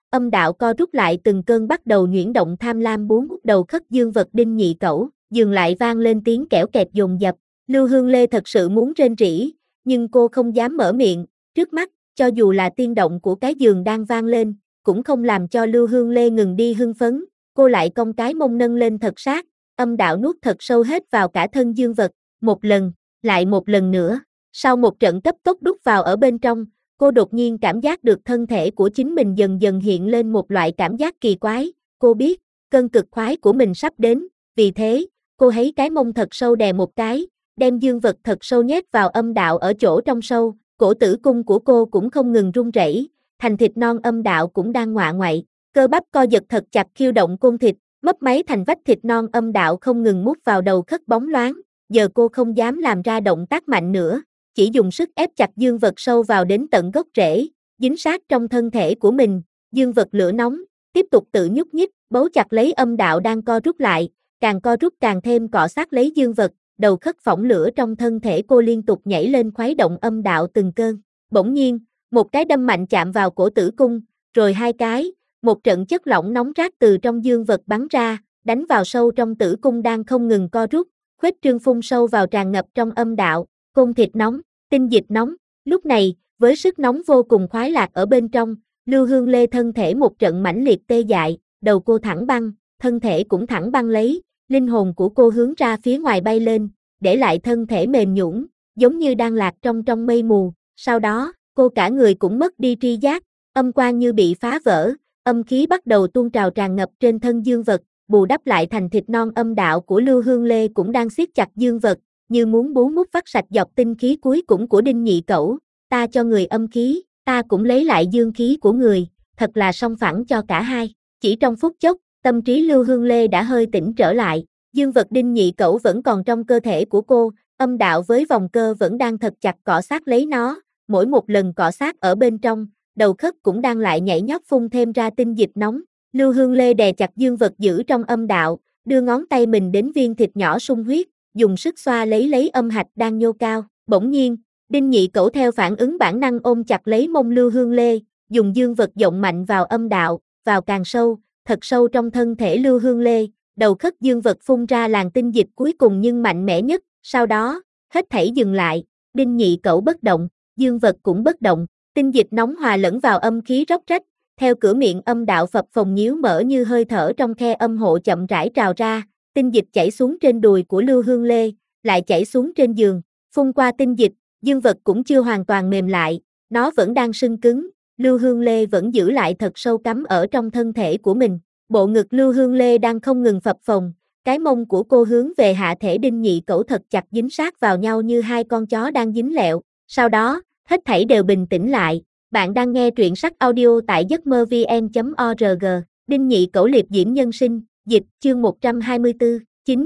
âm đạo co rút lại từng cơn bắt đầu nhuyễn động tham lam muốn hút đầu khất dương vật Đinh Nhị Cẩu, giường lại vang lên tiếng kẽo kẹt dồn dập. Lưu Hương Lê thật sự muốn rên rỉ, nhưng cô không dám mở miệng, trước mắt, cho dù là tiên động của cái giường đang vang lên, cũng không làm cho Lưu Hương Lê ngừng đi hưng phấn, cô lại cong cái mông nâng lên thật sát, âm đạo nuốt thật sâu hết vào cả thân dương vật, một lần, lại một lần nữa. Sau một trận cấp tốc đút vào ở bên trong, cô đột nhiên cảm giác được thân thể của chính mình dần dần hiện lên một loại cảm giác kỳ quái, cô biết, cơn cực khoái của mình sắp đến, vì thế, cô thấy cái mông thật sâu đè một cái, đem dương vật thật sâu nhét vào âm đạo ở chỗ trong sâu, cổ tử cung của cô cũng không ngừng run rẩy, thành thịt non âm đạo cũng đang ngoạ ngoại, cơ bắp co giật thật chặt khiêu động côn thịt, mấp máy thành vách thịt non âm đạo không ngừng mút vào đầu khất bóng loáng, giờ cô không dám làm ra động tác mạnh nữa, chỉ dùng sức ép chặt dương vật sâu vào đến tận gốc rễ, dính sát trong thân thể của mình, dương vật lửa nóng, tiếp tục tự nhúc nhích, bấu chặt lấy âm đạo đang co rút lại, càng co rút càng thêm cọ sát lấy dương vật, đầu khất phỏng lửa trong thân thể cô liên tục nhảy lên khuấy động âm đạo từng cơn. Bỗng nhiên, một cái đâm mạnh chạm vào cổ tử cung, rồi hai cái, một trận chất lỏng nóng rát từ trong dương vật bắn ra, đánh vào sâu trong tử cung đang không ngừng co rút, khuếch trương phun sâu vào tràn ngập trong âm đạo, côn thịt nóng, tinh dịch nóng. Lúc này, với sức nóng vô cùng khoái lạc ở bên trong, Lưu Hương Lê thân thể một trận mãnh liệt tê dại, đầu cô thẳng băng, thân thể cũng thẳng băng lấy, linh hồn của cô hướng ra phía ngoài bay lên, để lại thân thể mềm nhũn, giống như đang lạc trong mây mù. Sau đó, cô cả người cũng mất đi tri giác, âm quan như bị phá vỡ, âm khí bắt đầu tuôn trào tràn ngập trên thân dương vật, bù đắp lại thành thịt non âm đạo của Lưu Hương Lê cũng đang siết chặt dương vật, như muốn bú mút vắt sạch dọc tinh khí cuối cùng của Đinh Nhị Cẩu. Ta cho người âm khí, ta cũng lấy lại dương khí của người, thật là song phẳng cho cả hai. Chỉ trong phút chốc, tâm trí Lưu Hương Lê đã hơi tỉnh trở lại, dương vật Đinh Nhị Cẩu vẫn còn trong cơ thể của cô, âm đạo với vòng cơ vẫn đang thật chặt cọ sát lấy nó, mỗi một lần cọ sát ở bên trong, đầu khất cũng đang lại nhảy nhót phun thêm ra tinh dịch nóng. Lưu Hương Lê đè chặt dương vật giữ trong âm đạo, đưa ngón tay mình đến viên thịt nhỏ sung huyết, dùng sức xoa lấy âm hạch đang nhô cao. Bỗng nhiên, Đinh Nhị Cẩu theo phản ứng bản năng ôm chặt lấy mông Lưu Hương Lê, dùng dương vật dộng mạnh vào âm đạo, vào càng sâu, thật sâu trong thân thể Lưu Hương Lê, đầu khất dương vật phun ra làn tinh dịch cuối cùng nhưng mạnh mẽ nhất, sau đó, hết thảy dừng lại, Đinh Nhị Cẩu bất động, dương vật cũng bất động, tinh dịch nóng hòa lẫn vào âm khí róc rách, theo cửa miệng âm đạo phập phồng nhíu mở như hơi thở trong khe âm hộ chậm rãi trào ra, tinh dịch chảy xuống trên đùi của Lưu Hương Lê, lại chảy xuống trên giường, phun qua tinh dịch, dương vật cũng chưa hoàn toàn mềm lại, nó vẫn đang sưng cứng, Lưu Hương Lê vẫn giữ lại thật sâu cắm ở trong thân thể của mình, bộ ngực Lưu Hương Lê đang không ngừng phập phồng, cái mông của cô hướng về hạ thể Đinh Nhị Cẩu thật chặt dính sát vào nhau như hai con chó đang dính lẹo, sau đó, hết thảy đều bình tĩnh lại. Bạn đang nghe truyện sách audio tại giấc mơ vn.org, Đinh Nhị Cẩu liệp diễm nhân sinh, dịch, chương 124,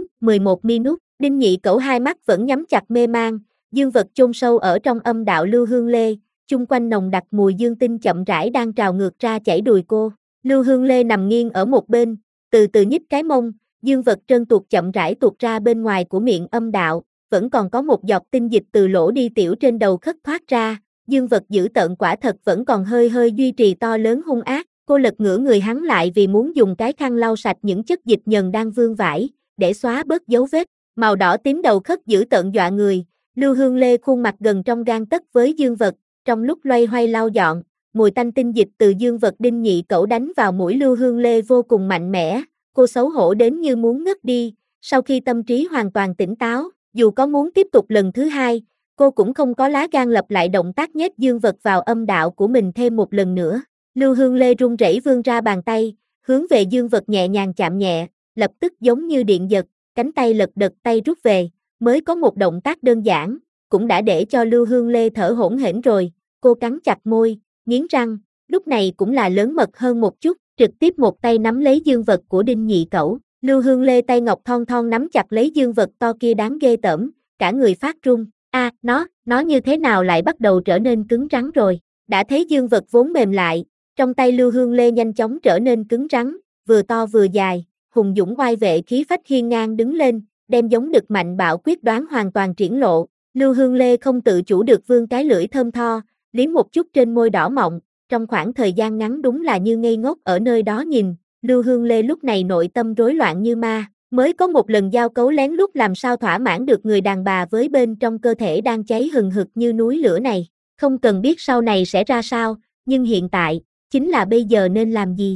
11 minute, Đinh Nhị Cẩu hai mắt vẫn nhắm chặt mê man, dương vật chôn sâu ở trong âm đạo Lưu Hương Lê, chung quanh nồng đặc mùi dương tinh chậm rãi đang trào ngược ra chảy đùi cô. Lưu Hương Lê nằm nghiêng ở một bên, từ từ nhích cái mông, dương vật trơn tuột chậm rãi tuột ra bên ngoài của miệng âm đạo, vẫn còn có một giọt tinh dịch từ lỗ đi tiểu trên đầu khất thoát ra. Dương vật dữ tợn quả thật vẫn còn hơi duy trì to lớn hung ác, cô lật ngửa người hắn lại vì muốn dùng cái khăn lau sạch những chất dịch nhờn đang vương vãi, để xóa bớt dấu vết, màu đỏ tím đầu khất dữ tợn dọa người, Lưu Hương Lê khuôn mặt gần trong gang tấc với dương vật, trong lúc loay hoay lau dọn, mùi tanh tinh dịch từ dương vật Đinh Nhị Cẩu đánh vào mũi Lưu Hương Lê vô cùng mạnh mẽ, cô xấu hổ đến như muốn ngất đi, sau khi tâm trí hoàn toàn tỉnh táo, dù có muốn tiếp tục lần thứ hai, cô cũng không có lá gan lặp lại động tác nhét dương vật vào âm đạo của mình thêm một lần nữa. Lưu Hương Lê run rẩy vươn ra bàn tay, hướng về dương vật nhẹ nhàng chạm nhẹ, lập tức giống như điện giật, cánh tay lật đật tay rút về, mới có một động tác đơn giản, cũng đã để cho Lưu Hương Lê thở hổn hển rồi, cô cắn chặt môi, nghiến răng, lúc này cũng là lớn mật hơn một chút, trực tiếp một tay nắm lấy dương vật của Đinh Nhị Cẩu. Lưu Hương Lê tay ngọc thon thon nắm chặt lấy dương vật to kia đáng ghê tởm, cả người phát run. Nó như thế nào lại bắt đầu trở nên cứng rắn rồi, đã thấy dương vật vốn mềm lại, trong tay Lưu Hương Lê nhanh chóng trở nên cứng rắn, vừa to vừa dài, hùng dũng oai vệ khí phách hiên ngang đứng lên, đem giống đực mạnh bạo quyết đoán hoàn toàn triển lộ, Lưu Hương Lê không tự chủ được vươn cái lưỡi thơm tho, liếm một chút trên môi đỏ mọng, trong khoảng thời gian ngắn đúng là như ngây ngốc ở nơi đó nhìn, Lưu Hương Lê lúc này nội tâm rối loạn như ma, mới có một lần giao cấu lén lút làm sao thỏa mãn được người đàn bà với bên trong cơ thể đang cháy hừng hực như núi lửa này, không cần biết sau này sẽ ra sao, nhưng hiện tại, chính là bây giờ nên làm gì.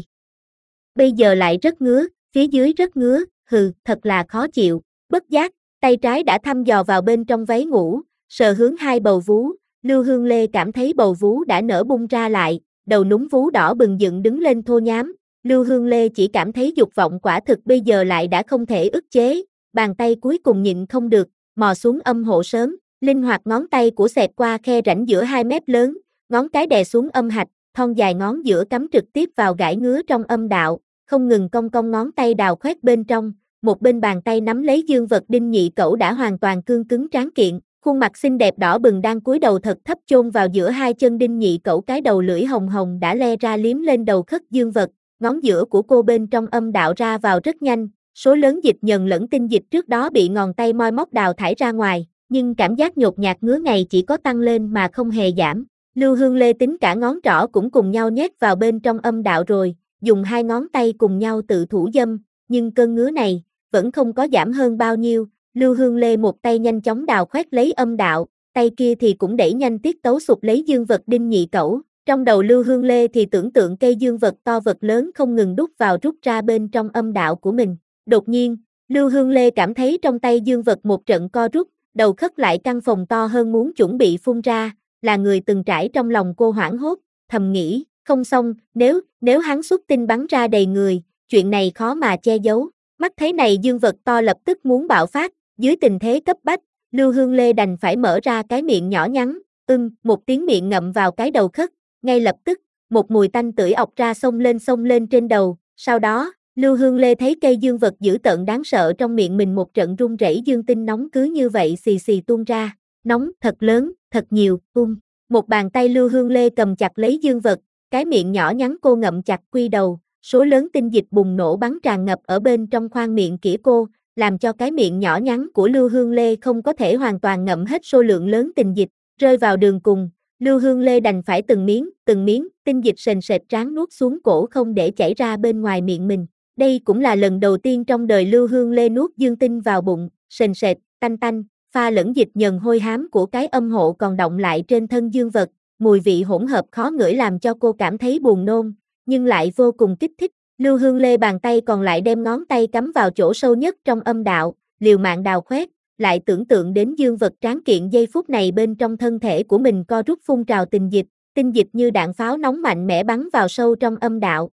Bây giờ lại rất ngứa, phía dưới rất ngứa, thật là khó chịu, bất giác, tay trái đã thăm dò vào bên trong váy ngủ, sờ hướng hai bầu vú, Lưu Hương Lê cảm thấy bầu vú đã nở bung ra lại, đầu núm vú đỏ bừng dựng đứng lên thô nhám, Lưu Hương Lê chỉ cảm thấy dục vọng quả thực bây giờ lại đã không thể ức chế, bàn tay cuối cùng nhịn không được, mò xuống âm hộ sớm, linh hoạt ngón tay của xẹt qua khe rãnh giữa hai mép lớn, ngón cái đè xuống âm hạch, thon dài ngón giữa cắm trực tiếp vào gãi ngứa trong âm đạo, không ngừng cong cong ngón tay đào khoét bên trong, một bên bàn tay nắm lấy dương vật đinh nhị cẩu đã hoàn toàn cương cứng tráng kiện, khuôn mặt xinh đẹp đỏ bừng đang cúi đầu thật thấp chôn vào giữa hai chân đinh nhị cẩu, cái đầu lưỡi hồng hồng đã le ra liếm lên đầu khất dương vật, ngón giữa của cô bên trong âm đạo ra vào rất nhanh, số lớn dịch nhờn lẫn tinh dịch trước đó bị ngón tay moi móc đào thải ra ngoài, nhưng cảm giác nhột nhạt ngứa ngày chỉ có tăng lên mà không hề giảm. Lưu Hương Lê tính cả ngón trỏ cũng cùng nhau nhét vào bên trong âm đạo rồi, dùng hai ngón tay cùng nhau tự thủ dâm, nhưng cơn ngứa này vẫn không có giảm hơn bao nhiêu. Lưu Hương Lê một tay nhanh chóng đào khoét lấy âm đạo, tay kia thì cũng đẩy nhanh tiết tấu sụp lấy dương vật đinh nhị cẩu. Trong đầu Lưu Hương Lê thì tưởng tượng cây dương vật to vật lớn không ngừng đút vào rút ra bên trong âm đạo của mình. Đột nhiên, Lưu Hương Lê cảm thấy trong tay dương vật một trận co rút, đầu khất lại căn phòng to hơn muốn chuẩn bị phun ra, là người từng trải trong lòng cô hoảng hốt, thầm nghĩ, không xong, nếu hắn xuất tinh bắn ra đầy người, chuyện này khó mà che giấu. Mắt thấy này dương vật to lập tức muốn bạo phát, dưới tình thế cấp bách, Lưu Hương Lê đành phải mở ra cái miệng nhỏ nhắn, một tiếng miệng ngậm vào cái đầu khất, ngay lập tức, một mùi tanh tưởi ọc ra xông lên trên đầu, sau đó, Lưu Hương Lê thấy cây dương vật dữ tợn đáng sợ trong miệng mình một trận rung rẩy, dương tinh nóng cứ như vậy xì xì tuôn ra, nóng, thật lớn, thật nhiều, một bàn tay Lưu Hương Lê cầm chặt lấy dương vật, cái miệng nhỏ nhắn cô ngậm chặt quy đầu, số lớn tinh dịch bùng nổ bắn tràn ngập ở bên trong khoang miệng kĩa cô, làm cho cái miệng nhỏ nhắn của Lưu Hương Lê không có thể hoàn toàn ngậm hết số lượng lớn tinh dịch, rơi vào đường cùng, Lưu Hương Lê đành phải từng miếng, tinh dịch sền sệt tráng nuốt xuống cổ không để chảy ra bên ngoài miệng mình. Đây cũng là lần đầu tiên trong đời Lưu Hương Lê nuốt dương tinh vào bụng, sền sệt, tanh, pha lẫn dịch nhờn hôi hám của cái âm hộ còn đọng lại trên thân dương vật, mùi vị hỗn hợp khó ngửi làm cho cô cảm thấy buồn nôn, nhưng lại vô cùng kích thích. Lưu Hương Lê bàn tay còn lại đem ngón tay cắm vào chỗ sâu nhất trong âm đạo, liều mạng đào khoét, lại tưởng tượng đến dương vật tráng kiện giây phút này bên trong thân thể của mình co rút phun trào tinh dịch như đạn pháo nóng mạnh mẽ bắn vào sâu trong âm đạo,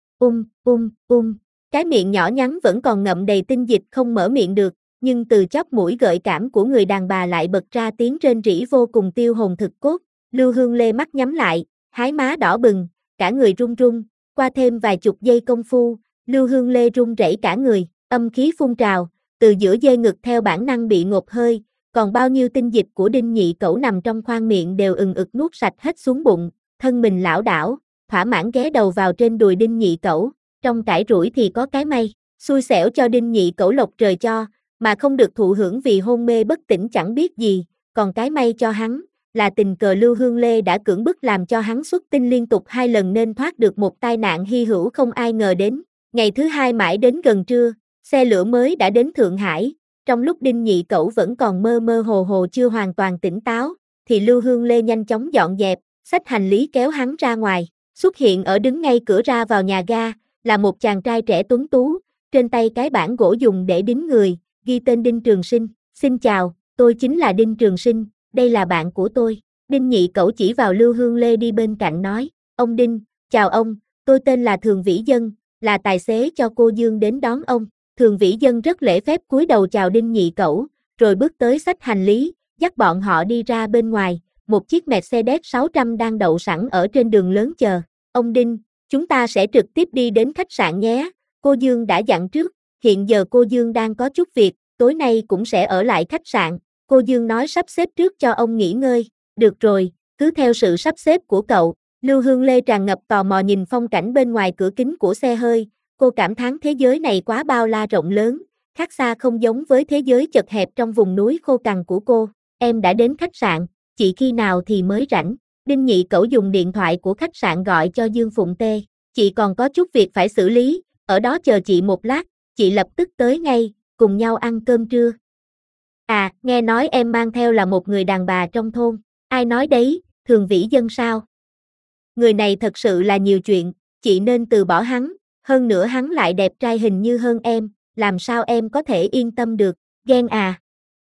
cái miệng nhỏ nhắn vẫn còn ngậm đầy tinh dịch không mở miệng được, nhưng từ chóp mũi gợi cảm của người đàn bà lại bật ra tiếng rên rỉ vô cùng tiêu hồn thực cốt. Lưu Hương Lê mắt nhắm lại, hái má đỏ bừng, cả người run run, qua thêm vài chục giây công phu, Lưu Hương Lê run rẩy cả người, âm khí phun trào, từ giữa dây ngực theo bản năng bị ngộp hơi, còn bao nhiêu tinh dịch của đinh nhị cẩu nằm trong khoang miệng đều ừng ực nuốt sạch hết xuống bụng, thân mình lảo đảo, thỏa mãn ghé đầu vào trên đùi đinh nhị cẩu, trong cải rủi thì có cái may, xui xẻo cho đinh nhị cẩu lộc trời cho, mà không được thụ hưởng vì hôn mê bất tỉnh chẳng biết gì, còn cái may cho hắn, là tình cờ Lưu Hương Lê đã cưỡng bức làm cho hắn xuất tinh liên tục 2 lần nên thoát được một tai nạn hy hữu không ai ngờ đến. Ngày thứ 2 mãi đến gần trưa, xe lửa mới đã đến Thượng Hải, trong lúc đinh nhị cẩu vẫn còn mơ mơ hồ hồ chưa hoàn toàn tỉnh táo, thì Lưu Hương Lê nhanh chóng dọn dẹp, xách hành lý kéo hắn ra ngoài, xuất hiện ở đứng ngay cửa ra vào nhà ga, là một chàng trai trẻ tuấn tú, trên tay cái bảng gỗ dùng để đính người, ghi tên Đinh Trường Sinh, xin chào, tôi chính là Đinh Trường Sinh, đây là bạn của tôi. Đinh nhị cẩu chỉ vào Lưu Hương Lê đi bên cạnh nói, ông Đinh, chào ông, tôi tên là Thường Vĩ Dân, là tài xế cho cô Dương đến đón ông. Thường Vĩ Dân rất lễ phép cúi đầu chào Đinh nhị cẩu, rồi bước tới xách hành lý, dắt bọn họ đi ra bên ngoài, một chiếc Mercedes 600 đang đậu sẵn ở trên đường lớn chờ. Ông Đinh, chúng ta sẽ trực tiếp đi đến khách sạn nhé, cô Dương đã dặn trước, hiện giờ cô Dương đang có chút việc, tối nay cũng sẽ ở lại khách sạn, cô Dương nói sắp xếp trước cho ông nghỉ ngơi, được rồi, cứ theo sự sắp xếp của cậu. Lưu Hương Lê tràn ngập tò mò nhìn phong cảnh bên ngoài cửa kính của xe hơi, cô cảm thán thế giới này quá bao la rộng lớn, khác xa không giống với thế giới chật hẹp trong vùng núi khô cằn của cô. Em đã đến khách sạn, chị khi nào thì mới rảnh? Đinh Nhị Cẩu dùng điện thoại của khách sạn gọi cho Dương Phụng Tê. Chị còn có chút việc phải xử lý, ở đó chờ chị một lát, chị lập tức tới ngay, cùng nhau ăn cơm trưa. À, nghe nói em mang theo là một người đàn bà trong thôn, ai nói đấy, Thường Vĩ Dân sao? Người này thật sự là nhiều chuyện, chị nên từ bỏ hắn, hơn nữa hắn lại đẹp trai hình như hơn em, làm sao em có thể yên tâm được, ghen à?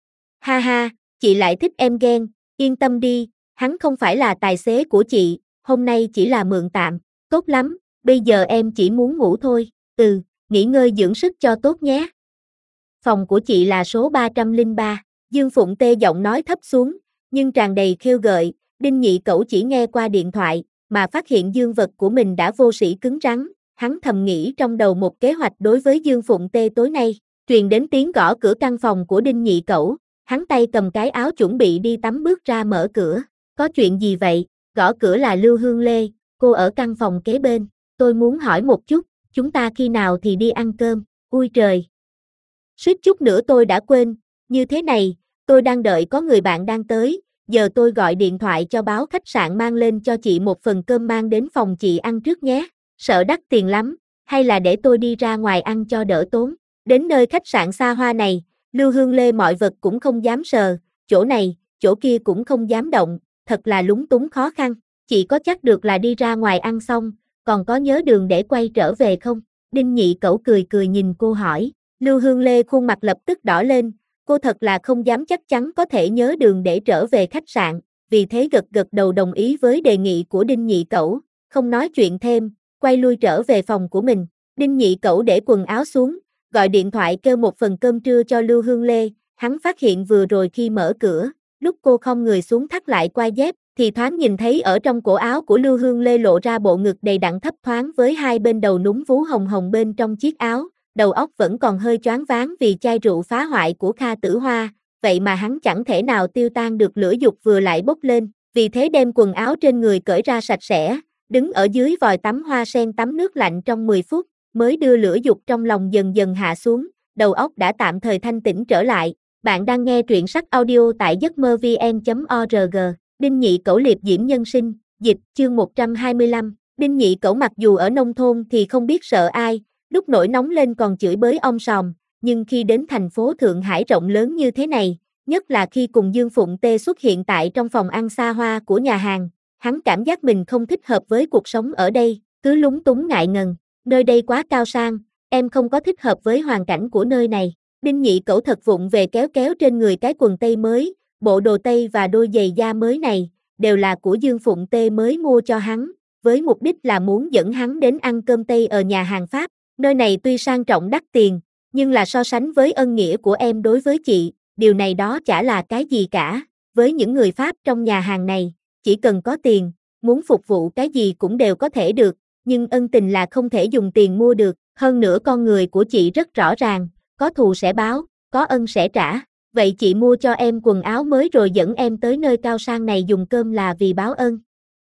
Ha ha, chị lại thích em ghen, yên tâm đi, hắn không phải là tài xế của chị, hôm nay chỉ là mượn tạm, tốt lắm, bây giờ em chỉ muốn ngủ thôi, nghỉ ngơi dưỡng sức cho tốt nhé. Phòng của chị là số 303, Dương Phụng Tê giọng nói thấp xuống, nhưng tràn đầy khêu gợi, Đinh Nhị Cẩu chỉ nghe qua điện thoại, mà phát hiện dương vật của mình đã vô sĩ cứng rắn, hắn thầm nghĩ trong đầu một kế hoạch đối với Dương Phụng Tê tối nay, truyền đến tiếng gõ cửa căn phòng của Đinh Nhị Cẩu, hắn tay cầm cái áo chuẩn bị đi tắm bước ra mở cửa, có chuyện gì vậy, gõ cửa là Lưu Hương Lê, cô ở căn phòng kế bên, tôi muốn hỏi một chút, chúng ta khi nào thì đi ăn cơm, ui trời. Suýt chút nữa tôi đã quên, như thế này, tôi đang đợi có người bạn đang tới, giờ tôi gọi điện thoại cho báo khách sạn mang lên cho chị một phần cơm mang đến phòng chị ăn trước nhé, sợ đắt tiền lắm, hay là để tôi đi ra ngoài ăn cho đỡ tốn. Đến nơi khách sạn xa hoa này, Lưu Hương Lê mọi vật cũng không dám sờ, chỗ này, chỗ kia cũng không dám động, thật là lúng túng khó khăn, chị có chắc được là đi ra ngoài ăn xong, còn có nhớ đường để quay trở về không? Đinh Nhị Cẩu cười cười nhìn cô hỏi. Lưu Hương Lê khuôn mặt lập tức đỏ lên, cô thật là không dám chắc chắn có thể nhớ đường để trở về khách sạn, vì thế gật gật đầu đồng ý với đề nghị của Đinh Nhị Cẩu, không nói chuyện thêm, quay lui trở về phòng của mình. Đinh Nhị Cẩu để quần áo xuống, gọi điện thoại kêu một phần cơm trưa cho Lưu Hương Lê, hắn phát hiện vừa rồi khi mở cửa, lúc cô không người xuống thắt lại quai dép, thì thoáng nhìn thấy ở trong cổ áo của Lưu Hương Lê lộ ra bộ ngực đầy đặn thấp thoáng với hai bên đầu núm vú hồng hồng bên trong chiếc áo. Đầu óc vẫn còn hơi choáng váng vì chai rượu phá hoại của Kha Tử Hoa, vậy mà hắn chẳng thể nào tiêu tan được lửa dục vừa lại bốc lên, vì thế đem quần áo trên người cởi ra sạch sẽ, đứng ở dưới vòi tắm hoa sen tắm nước lạnh trong 10 phút, mới đưa lửa dục trong lòng dần dần hạ xuống, đầu óc đã tạm thời thanh tĩnh trở lại. Bạn đang nghe truyện sách audio tại giấc mơ vn.org, Đinh Nhị Cẩu liệp diễm nhân sinh, dịch, chương 125, Đinh Nhị Cẩu mặc dù ở nông thôn thì không biết sợ ai, lúc nổi nóng lên còn chửi bới om sòm, nhưng khi đến thành phố Thượng Hải rộng lớn như thế này, nhất là khi cùng Dương Phụng Tê xuất hiện tại trong phòng ăn xa hoa của nhà hàng, hắn cảm giác mình không thích hợp với cuộc sống ở đây, cứ lúng túng ngại ngần, nơi đây quá cao sang, em không có thích hợp với hoàn cảnh của nơi này. Đinh Nhị Cẩu thật vụng về kéo kéo trên người cái quần tây mới, bộ đồ tây và đôi giày da mới này, đều là của Dương Phụng Tê mới mua cho hắn, với mục đích là muốn dẫn hắn đến ăn cơm Tây ở nhà hàng Pháp. Nơi này tuy sang trọng đắt tiền, nhưng là so sánh với ân nghĩa của em đối với chị, điều này đó chả là cái gì cả. Với những người Pháp trong nhà hàng này, chỉ cần có tiền, muốn phục vụ cái gì cũng đều có thể được, nhưng ân tình là không thể dùng tiền mua được. Hơn nữa con người của chị rất rõ ràng, có thù sẽ báo, có ân sẽ trả. Vậy chị mua cho em quần áo mới rồi dẫn em tới nơi cao sang này dùng cơm là vì báo ân.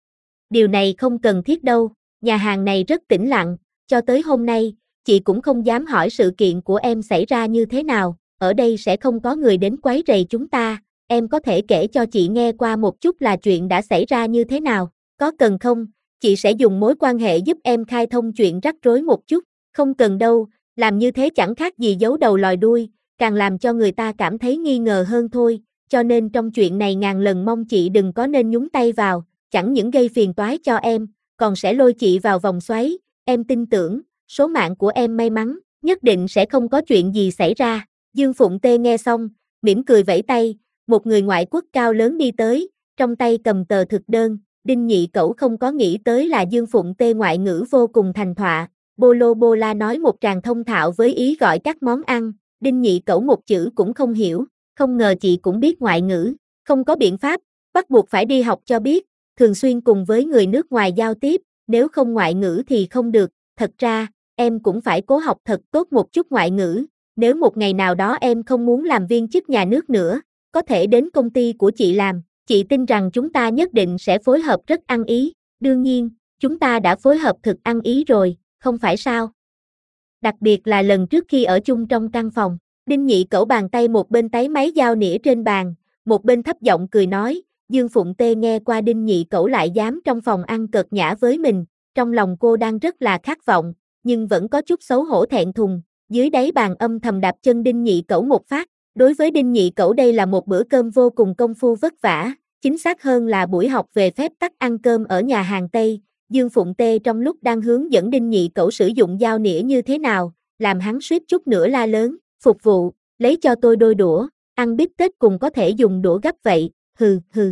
Điều này không cần thiết đâu, nhà hàng này rất tĩnh lặng, cho tới hôm nay, chị cũng không dám hỏi sự kiện của em xảy ra như thế nào, ở đây sẽ không có người đến quấy rầy chúng ta, em có thể kể cho chị nghe qua một chút là chuyện đã xảy ra như thế nào, có cần không, chị sẽ dùng mối quan hệ giúp em khai thông chuyện rắc rối một chút, không cần đâu, làm như thế chẳng khác gì giấu đầu lòi đuôi, càng làm cho người ta cảm thấy nghi ngờ hơn thôi, cho nên trong chuyện này ngàn lần mong chị đừng có nên nhúng tay vào, chẳng những gây phiền toái cho em, còn sẽ lôi chị vào vòng xoáy, em tin tưởng, số mạng của em may mắn, nhất định sẽ không có chuyện gì xảy ra. Dương Phụng Tê nghe xong, mỉm cười vẫy tay, một người ngoại quốc cao lớn đi tới, trong tay cầm tờ thực đơn, Đinh Nhị Cẩu không có nghĩ tới là Dương Phụng Tê ngoại ngữ vô cùng thành thạo, bô bô la nói một tràng thông thạo với ý gọi các món ăn, Đinh Nhị Cẩu một chữ cũng không hiểu, không ngờ chị cũng biết ngoại ngữ, không có biện pháp, bắt buộc phải đi học cho biết, thường xuyên cùng với người nước ngoài giao tiếp, nếu không ngoại ngữ thì không được, thật ra, em cũng phải cố học thật tốt một chút ngoại ngữ, nếu một ngày nào đó em không muốn làm viên chức nhà nước nữa, có thể đến công ty của chị làm, chị tin rằng chúng ta nhất định sẽ phối hợp rất ăn ý, đương nhiên, chúng ta đã phối hợp thực ăn ý rồi, không phải sao? Đặc biệt là lần trước khi ở chung trong căn phòng, Đinh Nhị Cẩu bàn tay một bên táy máy dao nĩa trên bàn, một bên thấp giọng cười nói, Dương Phụng Tê nghe qua Đinh Nhị Cẩu lại dám trong phòng ăn cợt nhã với mình, trong lòng cô đang rất là khát vọng, nhưng vẫn có chút xấu hổ thẹn thùng, dưới đáy bàn âm thầm đạp chân Đinh Nhị Cẩu một phát. Đối với Đinh Nhị Cẩu đây là một bữa cơm vô cùng công phu vất vả, chính xác hơn là buổi học về phép tắc ăn cơm ở nhà hàng Tây. Dương Phụng Tê trong lúc đang hướng dẫn Đinh Nhị Cẩu sử dụng dao nĩa như thế nào, làm hắn suýt chút nữa la lớn, phục vụ, lấy cho tôi đôi đũa, ăn bít tết cùng có thể dùng đũa gấp vậy, hừ hừ.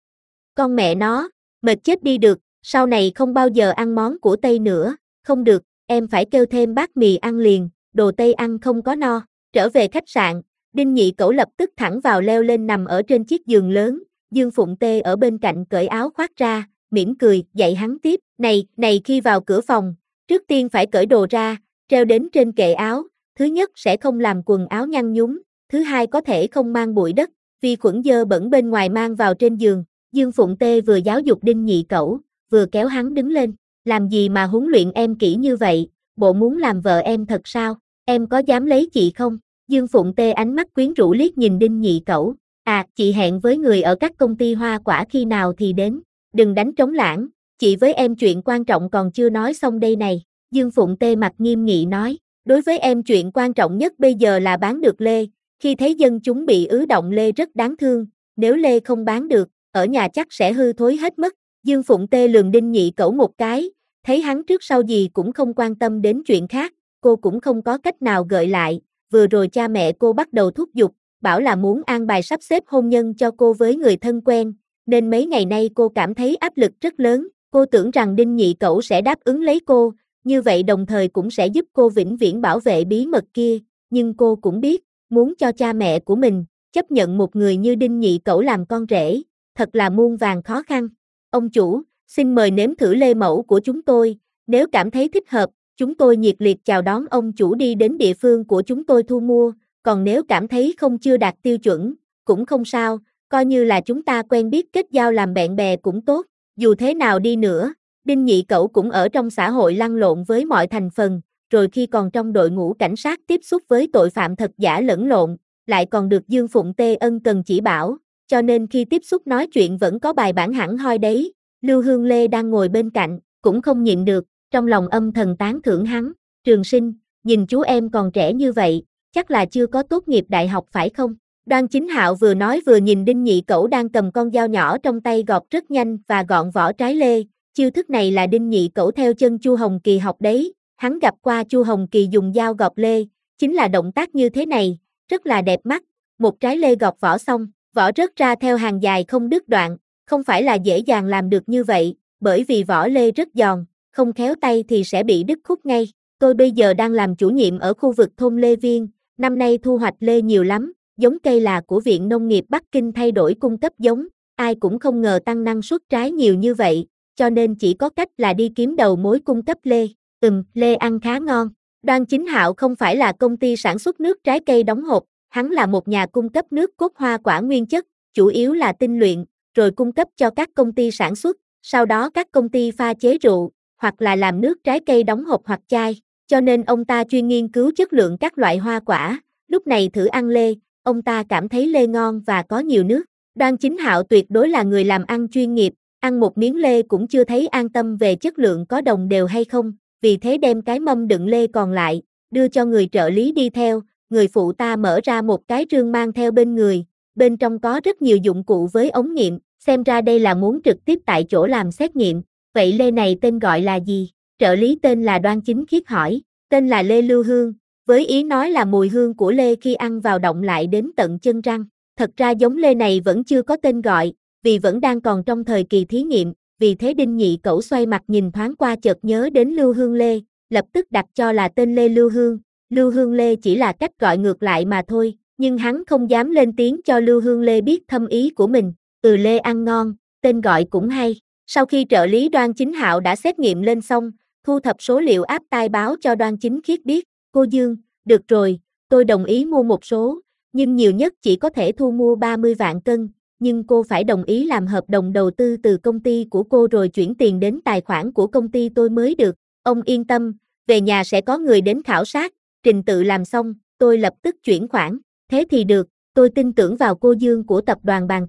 Con mẹ nó, mệt chết đi được, sau này không bao giờ ăn món của Tây nữa, không được, em phải kêu thêm bát mì ăn liền, đồ Tây ăn không có no. Trở về khách sạn, Đinh Nhị Cẩu lập tức thẳng vào leo lên nằm ở trên chiếc giường lớn, Dương Phụng Tê ở bên cạnh cởi áo khoác ra, mỉm cười, dạy hắn tiếp, này khi vào cửa phòng, trước tiên phải cởi đồ ra, treo đến trên kệ áo, thứ nhất sẽ không làm quần áo nhăn nhúm, thứ hai có thể không mang bụi đất, vi khuẩn dơ bẩn bên ngoài mang vào trên giường. Dương Phụng Tê vừa giáo dục Đinh Nhị Cẩu, vừa kéo hắn đứng lên, làm gì mà huấn luyện em kỹ như vậy, bộ muốn làm vợ em thật sao, em có dám lấy chị không? Dương Phụng Tê ánh mắt quyến rũ liếc nhìn Đinh Nhị Cẩu, chị hẹn với người ở các công ty hoa quả khi nào thì đến, đừng đánh trống lãng, chị với em chuyện quan trọng còn chưa nói xong đây này. Dương Phụng Tê mặt nghiêm nghị nói, đối với em chuyện quan trọng nhất bây giờ là bán được Lê, khi thấy dân chúng bị ứ động Lê rất đáng thương, nếu Lê không bán được, ở nhà chắc sẽ hư thối hết mất. Dương Phụng Tê lườm Đinh Nhị Cẩu một cái, thấy hắn trước sau gì cũng không quan tâm đến chuyện khác, cô cũng không có cách nào gợi lại, vừa rồi cha mẹ cô bắt đầu thúc giục, bảo là muốn an bài sắp xếp hôn nhân cho cô với người thân quen, nên mấy ngày nay cô cảm thấy áp lực rất lớn, cô tưởng rằng Đinh Nhị Cẩu sẽ đáp ứng lấy cô, như vậy đồng thời cũng sẽ giúp cô vĩnh viễn bảo vệ bí mật kia, nhưng cô cũng biết, muốn cho cha mẹ của mình chấp nhận một người như Đinh Nhị Cẩu làm con rể, thật là muôn vàn khó khăn. Ông chủ, xin mời nếm thử lê mẫu của chúng tôi, nếu cảm thấy thích hợp, chúng tôi nhiệt liệt chào đón ông chủ đi đến địa phương của chúng tôi thu mua, còn nếu cảm thấy không chưa đạt tiêu chuẩn, cũng không sao, coi như là chúng ta quen biết kết giao làm bạn bè cũng tốt, dù thế nào đi nữa, Đinh Nhị Cẩu cũng ở trong xã hội lăn lộn với mọi thành phần, rồi khi còn trong đội ngũ cảnh sát tiếp xúc với tội phạm thật giả lẫn lộn, lại còn được Dương Phụng Tê ân cần chỉ bảo, cho nên khi tiếp xúc nói chuyện vẫn có bài bản hẳn hoi đấy. Lưu Hương Lê đang ngồi bên cạnh, cũng không nhịn được, trong lòng âm thầm tán thưởng hắn, Trường Sinh, nhìn chú em còn trẻ như vậy, chắc là chưa có tốt nghiệp đại học phải không? Đoan Chính Hạo vừa nói vừa nhìn Đinh Nhị Cẩu đang cầm con dao nhỏ trong tay gọt rất nhanh và gọn vỏ trái lê, chiêu thức này là Đinh Nhị Cẩu theo chân Chu Hồng Kỳ học đấy, hắn gặp qua Chu Hồng Kỳ dùng dao gọt lê, chính là động tác như thế này, rất là đẹp mắt, một trái lê gọt vỏ xong, vỏ rớt ra theo hàng dài không đứt đoạn, không phải là dễ dàng làm được như vậy, bởi vì vỏ lê rất giòn, không khéo tay thì sẽ bị đứt khúc ngay. Tôi bây giờ đang làm chủ nhiệm ở khu vực thôn Lê Viên, năm nay thu hoạch lê nhiều lắm, giống cây là của Viện Nông nghiệp Bắc Kinh thay đổi cung cấp giống, ai cũng không ngờ tăng năng suất trái nhiều như vậy, cho nên chỉ có cách là đi kiếm đầu mối cung cấp lê. Lê ăn khá ngon. Đoan Chính Hạo không phải là công ty sản xuất nước trái cây đóng hộp, hắn là một nhà cung cấp nước cốt hoa quả nguyên chất, chủ yếu là tinh luyện, rồi cung cấp cho các công ty sản xuất, sau đó các công ty pha chế rượu, hoặc là làm nước trái cây đóng hộp hoặc chai, cho nên ông ta chuyên nghiên cứu chất lượng các loại hoa quả, lúc này thử ăn lê, ông ta cảm thấy lê ngon và có nhiều nước. Đoan Chính Hạo tuyệt đối là người làm ăn chuyên nghiệp, ăn một miếng lê cũng chưa thấy an tâm về chất lượng có đồng đều hay không, vì thế đem cái mâm đựng lê còn lại, đưa cho người trợ lý đi theo, người phụ ta mở ra một cái rương mang theo bên người, bên trong có rất nhiều dụng cụ với ống nghiệm, xem ra đây là muốn trực tiếp tại chỗ làm xét nghiệm, vậy lê này tên gọi là gì? Trợ lý tên là Đoan Chính Khiết hỏi, tên là lê lưu hương, với ý nói là mùi hương của lê khi ăn vào động lại đến tận chân răng, thật ra giống lê này vẫn chưa có tên gọi, vì vẫn đang còn trong thời kỳ thí nghiệm, vì thế Đinh Nhị Cẩu xoay mặt nhìn thoáng qua chợt nhớ đến Lưu Hương Lê, lập tức đặt cho là tên Lê Lưu Hương. Lưu Hương Lê chỉ là cách gọi ngược lại mà thôi, nhưng hắn không dám lên tiếng cho Lưu Hương Lê biết thâm ý của mình. Lê ăn ngon, tên gọi cũng hay. Sau khi trợ lý Đoan Chính Hạo đã xét nghiệm lên xong, thu thập số liệu áp tai báo cho Đoan Chính Khiết biết, cô Dương, được rồi, tôi đồng ý mua một số, nhưng nhiều nhất chỉ có thể thu mua 30 vạn cân, nhưng cô phải đồng ý làm hợp đồng đầu tư từ công ty của cô rồi chuyển tiền đến tài khoản của công ty tôi mới được. Ông yên tâm, về nhà sẽ có người đến khảo sát, trình tự làm xong, tôi lập tức chuyển khoản. Thế thì được, tôi tin tưởng vào cô Dương của tập đoàn Bàn Thạch.